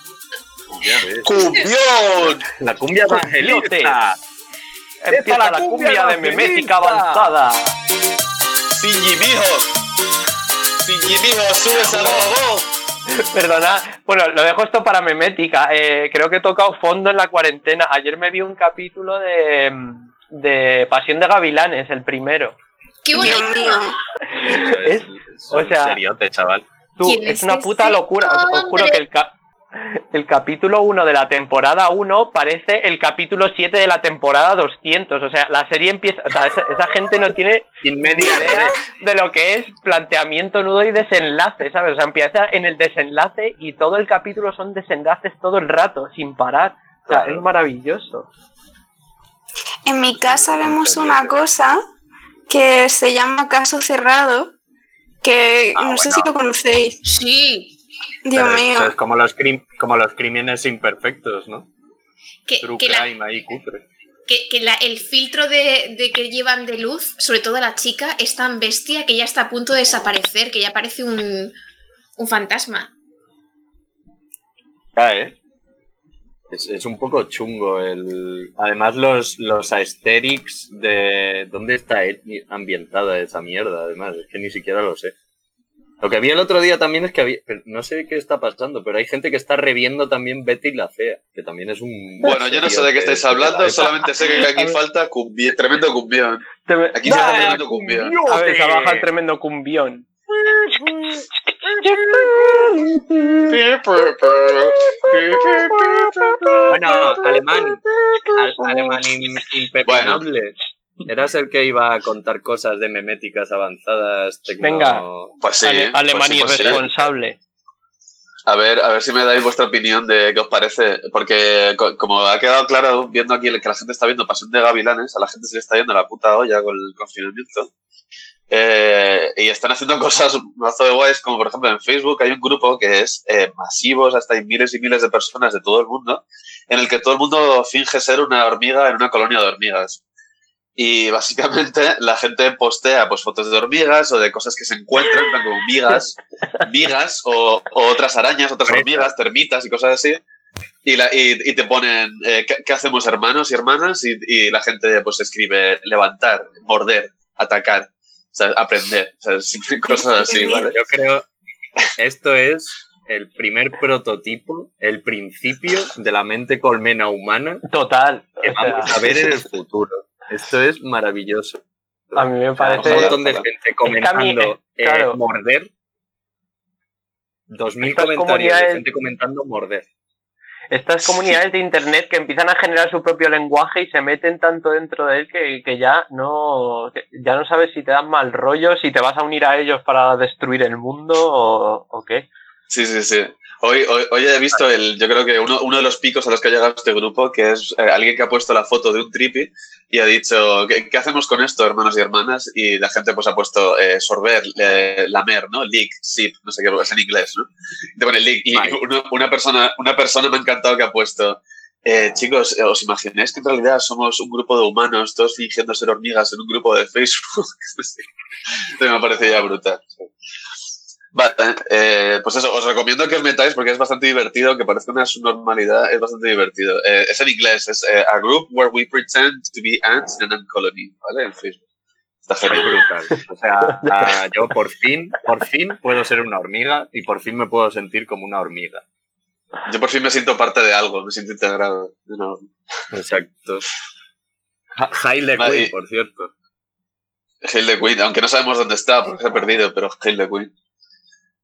¡Cumbión! La cumbia evangelista. Empieza la cumbia de memética avanzada. Shinji mijo, subes al robot. Perdona, bueno, lo dejo esto para memética. Creo que he tocado fondo en la cuarentena. Ayer me vi un capítulo de Pasión de Gavilanes, el primero. ¡Qué bonito! O sea, seriote, chaval. Es una puta locura. Os juro que el capítulo 1 de la temporada 1 parece el capítulo 7 de la temporada 200. O sea, la serie empieza... O sea, esa gente no tiene ni idea de lo que es planteamiento, nudo y desenlace, ¿sabes? O sea, empieza en el desenlace y todo el capítulo son desenlaces todo el rato, sin parar. O sea, es maravilloso. En mi casa vemos una cosa que se llama Caso Cerrado, que no sé si lo conocéis. Sí. Dios mío. Eso es como los crímenes imperfectos, ¿no? True crime ahí, cutre. El filtro de que llevan de luz, sobre todo la chica, es tan bestia que ya está a punto de desaparecer, que ya parece un fantasma. Es un poco chungo además los aesthetics de dónde está ambientada esa mierda, además, es que ni siquiera lo sé. Lo que vi el otro día también es que no sé qué está pasando, pero hay gente que está reviendo también Betty la Fea, que también es un... Bueno, yo no sé de qué estáis hablando, solamente sé que aquí falta tremendo cumbión. Aquí falta tremendo cumbión. A ver, se baja el tremendo cumbión. Bueno, alemán impepinable. Bueno. Eras el que iba a contar cosas de meméticas avanzadas. Venga, pues sí, alemán irresponsable. A ver si me dais vuestra opinión de qué os parece, porque como ha quedado claro viendo aquí que la gente está viendo Pasión de Gavilanes, a la gente se le está yendo la puta olla con el confinamiento. Y están haciendo cosas mazo de guays, como por ejemplo en Facebook hay un grupo que es masivo, hasta hay miles y miles de personas de todo el mundo, en el que todo el mundo finge ser una hormiga en una colonia de hormigas. Y básicamente la gente postea pues fotos de hormigas o de cosas que se encuentran, como migas o otras arañas, otras hormigas, termitas y cosas así. Y te ponen ¿qué hacemos, hermanos y hermanas? Y la gente pues escribe levantar, morder, atacar, o sea, aprender, o sea, cosas así, ¿vale? Yo creo esto es el primer prototipo, el principio de la mente colmena humana. Total. Que vamos a ver en el futuro. Esto es maravilloso. A mí me parece... Un montón de gente comentando claro. morder. 2000 comentarios de gente comentando morder. Estas comunidades de internet que empiezan a generar su propio lenguaje y se meten tanto dentro de él que ya no sabes si te dan mal rollo, si te vas a unir a ellos para destruir el mundo o qué. Sí. Hoy he visto yo creo que uno de los picos a los que ha llegado este grupo, que es alguien que ha puesto la foto de un tripi y ha dicho, ¿qué hacemos con esto, hermanos y hermanas? Y la gente pues ha puesto sorber, lamer, ¿no? Lick, sip, no sé qué es en inglés, ¿no? Y te pone lick. Y una persona me ha encantado que ha puesto, chicos, ¿os imagináis que en realidad somos un grupo de humanos, todos fingiendo ser hormigas en un grupo de Facebook? Esto me parece ya brutal. Vale, pues eso, os recomiendo que os metáis porque es bastante divertido, que parece una subnormalidad, es bastante divertido. Es en inglés, es a group where we pretend to be ants in an ant colony, ¿vale? En Facebook. Está genial. Brutal. O sea, yo por fin puedo ser una hormiga y por fin me puedo sentir como una hormiga. Yo por fin me siento parte de algo, me siento integrado. No. Exacto. Hail the Queen, por cierto. Hail the Queen, aunque no sabemos dónde está porque se ha perdido, pero Hail the Queen.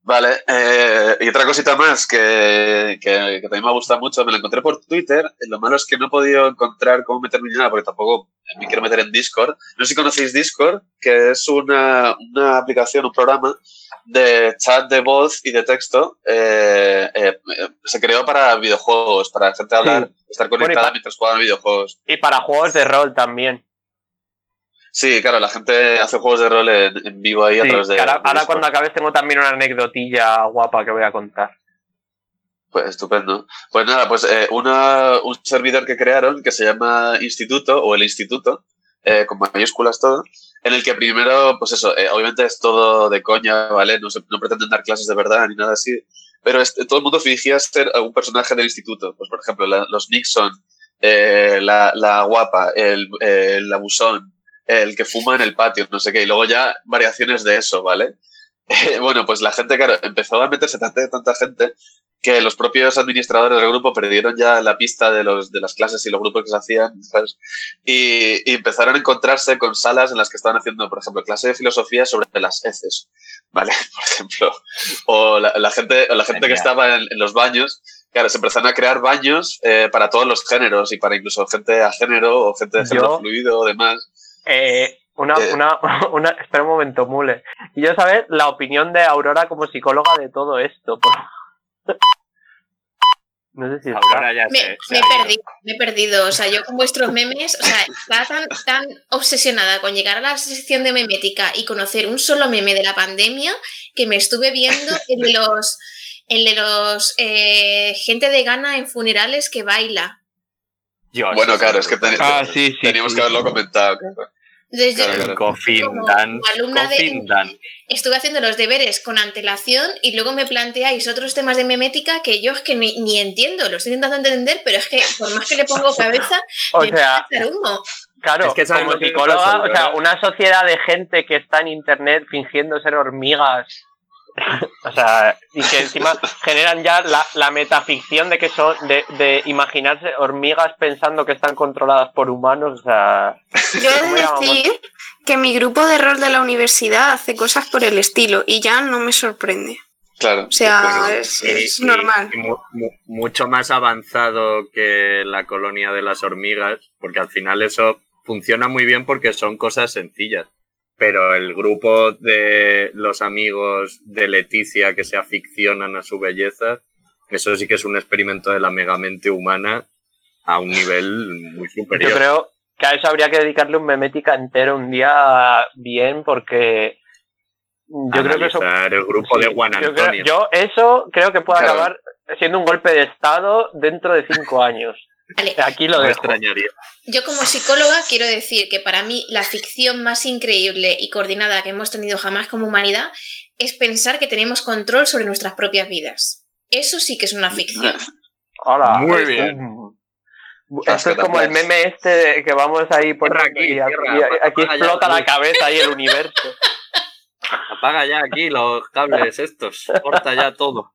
Vale, y otra cosita más que también me ha gustado mucho, me la encontré por Twitter. Lo malo es que no he podido encontrar cómo meterme ni nada, porque tampoco me quiero meter en Discord. No sé si conocéis Discord, que es una aplicación, un programa de chat de voz y de texto. Se creó para videojuegos, para gente hablar, estar conectada mientras juegan videojuegos. Y para juegos de rol también. Sí, claro, la gente hace juegos de rol en vivo ahí a través de... Ahora cuando acabes tengo también una anecdotilla guapa que voy a contar. Pues estupendo. Pues nada, pues un servidor que crearon que se llama Instituto, o el Instituto, con mayúsculas todo, en el que primero, pues eso, obviamente es todo de coña, ¿vale? No pretenden dar clases de verdad ni nada así, pero todo el mundo fingía ser algún personaje del instituto. Pues por ejemplo, los Nixon, la guapa, el abusón, el que fuma en el patio, no sé qué, y luego ya variaciones de eso, ¿vale? Bueno, pues la gente, claro, empezó a meterse tanta gente que los propios administradores del grupo perdieron ya la pista de las clases y los grupos que se hacían, ¿sabes? Y empezaron a encontrarse con salas en las que estaban haciendo, por ejemplo, clase de filosofía sobre las heces, ¿vale? Por ejemplo. O la gente que estaba en los baños. Claro, se empezaron a crear baños para todos los géneros y para incluso gente a género o gente de género fluido o demás. Espera un momento, Mule. Y yo saber la opinión de Aurora como psicóloga de todo esto. No sé si Aurora ya me he perdido. O sea, yo con vuestros memes, o sea, estaba tan obsesionada con llegar a la sección de memética y conocer un solo meme de la pandemia que me estuve viendo el de los gente de Ghana en funerales que baila. Bueno, claro, es que teníamos que haberlo comentado. Desde Coffin como Dan. alumna estuve haciendo los deberes con antelación y luego me planteáis otros temas de memética que yo es que ni entiendo, lo estoy intentando entender, pero es que por más que le pongo cabeza, me empieza a echar humo. Claro, es que como psicóloga, o sea, una sociedad de gente que está en internet fingiendo ser hormigas. O sea, y que encima generan ya la metaficción de que son de imaginarse hormigas pensando que están controladas por humanos. O sea, yo he de decir que mi grupo de rol de la universidad hace cosas por el estilo y ya no me sorprende. Claro. O sea, es normal. Mucho más avanzado que la colonia de las hormigas, porque al final eso funciona muy bien porque son cosas sencillas. Pero el grupo de los amigos de Leticia que se aficionan a su belleza, eso sí que es un experimento de la megamente humana a un nivel muy superior. Yo creo que a eso habría que dedicarle un memética entero un día bien, porque yo creo que eso... el grupo de Juan Antonio. Yo eso creo que puede acabar siendo un golpe de estado dentro de 5 años. Vale. Aquí lo dejo. Extrañaría. Yo como psicóloga quiero decir que para mí la ficción más increíble y coordinada que hemos tenido jamás como humanidad es pensar que tenemos control sobre nuestras propias vidas. Eso sí que es una ficción. Hola. Muy bien. Esto es como el meme que vamos ahí por aquí explota la cabeza y el universo. Apaga ya aquí los cables estos. Corta ya todo.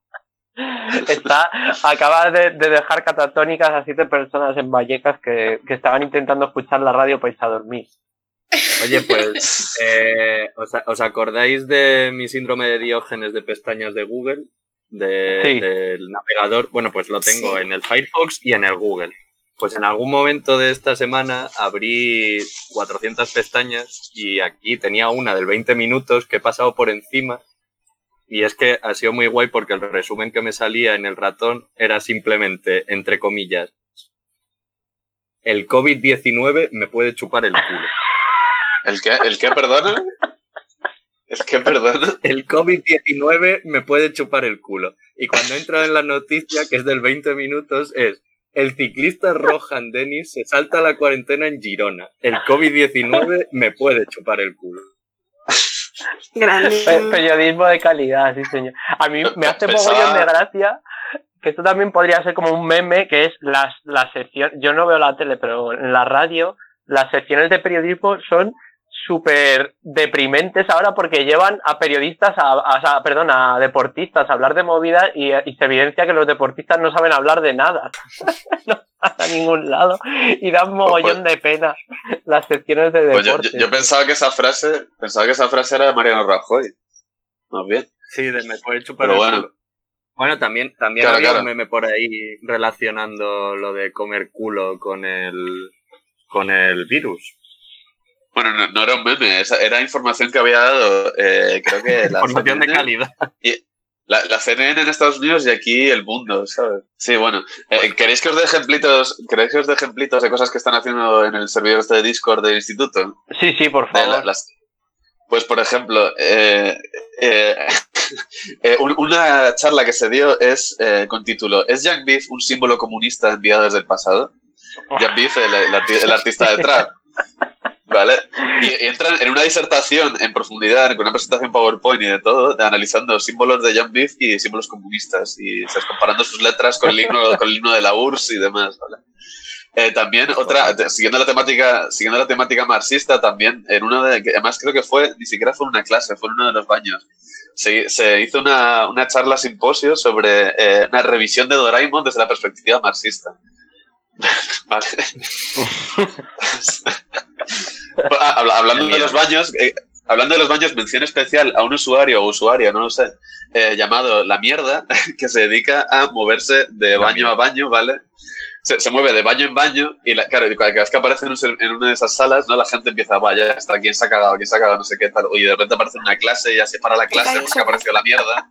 Acaba de dejar catatónicas a 7 personas en Vallecas que estaban intentando escuchar la radio para irse a dormir. Oye, pues, ¿os acordáis de mi síndrome de Diógenes de pestañas de Google? Del navegador. Bueno, pues lo tengo en el Firefox y en el Google. Pues en algún momento de esta semana abrí 400 pestañas y aquí tenía una del 20 minutos que he pasado por encima. Y es que ha sido muy guay porque el resumen que me salía en el ratón era simplemente, entre comillas, el COVID-19 me puede chupar el culo. ¿El qué, perdona? ¿El qué, perdona? El COVID-19 me puede chupar el culo. Y cuando entro en la noticia, que es del 20 minutos, es: el ciclista Rohan Dennis se salta la cuarentena en Girona. El COVID-19 me puede chupar el culo. Grande. Periodismo de calidad, sí señor. A mí me hace mogollón de gracia que esto también podría ser como un meme, que es la sección, yo no veo la tele, pero en la radio las secciones de periodismo son súper deprimentes ahora porque llevan a periodistas, a deportistas a hablar de movidas y se evidencia que los deportistas no saben hablar de nada. No a ningún lado y dan mogollón de pena las secciones de deporte. Yo pensaba que esa frase era de Mariano Rajoy. más bien. Sí, de me puede chupar Pero el bueno. culo. Bueno, también Claro, había claro. un meme por ahí relacionando lo de comer culo con el virus. Bueno, no era un meme, era información que había dado, creo que la Información de CNN, calidad. la CNN en Estados Unidos y aquí el mundo, ¿sabes? Sí, bueno. ¿Queréis que os dé ejemplitos de cosas que están haciendo en el servidor de Discord del instituto? Sí, por favor. Pues, por ejemplo, una charla que se dio es con título ¿Es Young Beef un símbolo comunista enviado desde el pasado? Young Beef, el artista de trap. ¿Vale? Y entran en una disertación en profundidad, con una presentación PowerPoint y de todo, analizando símbolos de Young Beef y símbolos comunistas, y comparando sus letras con el himno de la URSS y demás, ¿vale? También siguiendo la temática marxista, también en que además creo que ni siquiera fue una clase, fue en uno de los baños. Se hizo una charla simposio sobre una revisión de Doraemon desde la perspectiva marxista. Vale. Hablando de los baños, mención especial a un usuario o usuaria, no lo sé, llamado La Mierda, que se dedica a moverse de baño a baño, ¿vale? Se mueve de baño en baño y claro, cada vez que aparece en una de esas salas, ¿no? La gente empieza, vaya, está, ¿quién se ha cagado, no sé qué tal? Y de repente aparece una clase y ya se para la clase porque apareció La Mierda.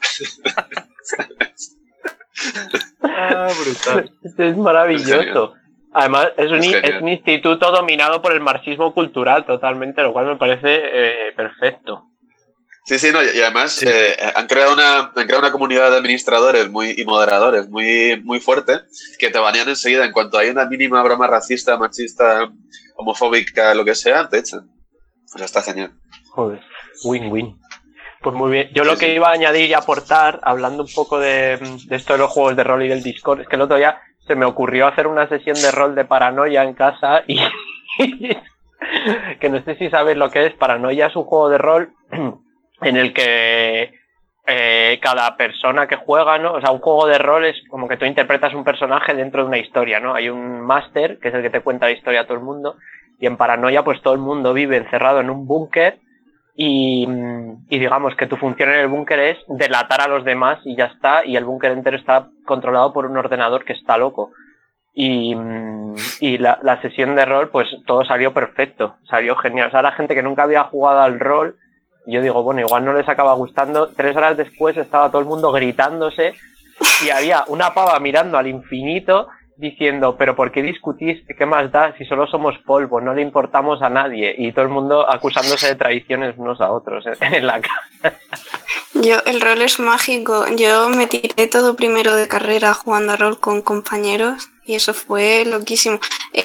Brutal. Es maravilloso. Además, es un instituto dominado por el marxismo cultural totalmente, lo cual me parece perfecto. Sí, no, y además han creado una comunidad de administradores y moderadores muy fuerte que te banean enseguida en cuanto hay una mínima broma racista, machista, homofóbica, lo que sea, te echan. Pues está genial. Joder, win-win. Pues muy bien. Yo lo que iba a añadir y aportar, hablando un poco de esto de los juegos de rol y del Discord, es que el otro día se me ocurrió hacer una sesión de rol de Paranoia en casa y que no sé si sabes lo que es. Paranoia es un juego de rol en el que cada persona que juega, ¿no? O sea, un juego de rol es como que tú interpretas un personaje dentro de una historia, ¿no? Hay un máster, que es el que te cuenta la historia a todo el mundo, y en Paranoia pues todo el mundo vive encerrado en un búnker y digamos que tu función en el búnker es delatar a los demás y ya está, y el búnker entero está controlado por un ordenador que está loco. Y la sesión de rol, pues todo salió perfecto, salió genial. O sea, la gente que nunca había jugado al rol, yo digo, bueno, igual no les acaba gustando. 3 horas después estaba todo el mundo gritándose y había una pava mirando al infinito diciendo, pero ¿por qué discutís? ¿Qué más da? Si solo somos polvo, no le importamos a nadie. Y todo el mundo acusándose de traiciones unos a otros en la cara. El rol es mágico. Yo me tiré todo primero de carrera jugando a rol con compañeros y eso fue loquísimo.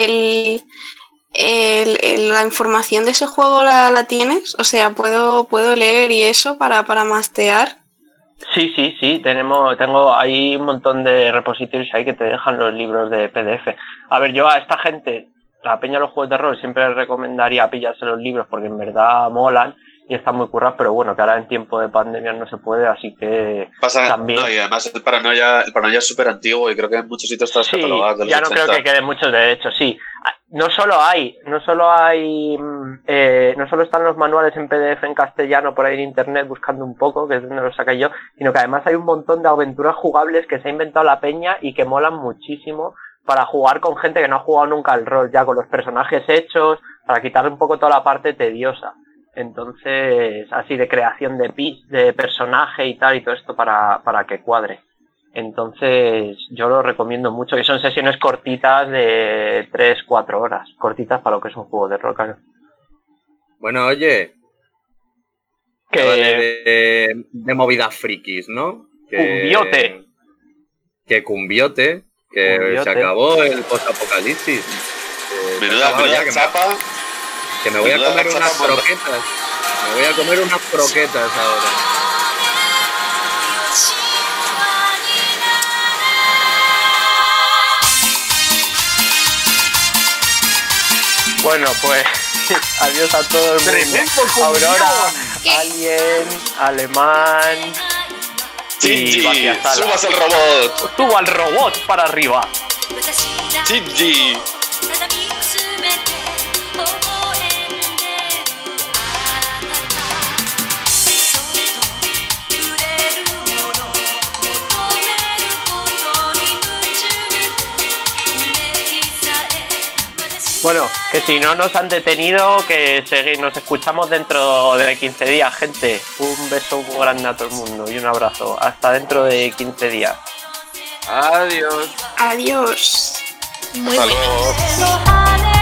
La información de ese juego la tienes, o sea, puedo leer y eso para mastear. Sí, tengo ahí un montón de repositorios ahí que te dejan los libros de PDF. A ver, yo a esta gente, la peña de los juegos de rol, siempre les recomendaría pillarse los libros porque en verdad molan y están muy currados, pero bueno, que ahora en tiempo de pandemia no se puede, así que también... No, y además el Paranoia es súper antiguo y creo que en muchos sitios está catalogado de los ya no 80. creo que queden muchos derechos, sí. No solo están los manuales en PDF en castellano por ahí en internet buscando un poco, que es donde los saqué yo, sino que además hay un montón de aventuras jugables que se ha inventado la peña y que molan muchísimo para jugar con gente que no ha jugado nunca al rol, ya con los personajes hechos, para quitarle un poco toda la parte tediosa. Entonces, así de creación de personaje y tal y todo esto para que cuadre. Entonces, yo lo recomiendo mucho, que son sesiones cortitas de 3-4 horas, cortitas para lo que es un juego de rol, claro. Bueno, oye, de movidas frikis, ¿no? Cumbiote. Que cumbiote, se acabó el post-apocalipsis. Menuda chapa. Que me voy a comer unas croquetas. Me voy a comer unas croquetas ahora. Bueno, pues adiós a todo el mundo. Aurora, Alien, Alemán y Vaciasala. ¡Subas el robot! ¡Suba al robot para arriba! ¡Shinji! Bueno, que si no nos han detenido, que nos escuchamos dentro de 15 días, gente. Un beso muy grande a todo el mundo y un abrazo. Hasta dentro de 15 días. Adiós. Adiós. Muy Hasta bueno. luego.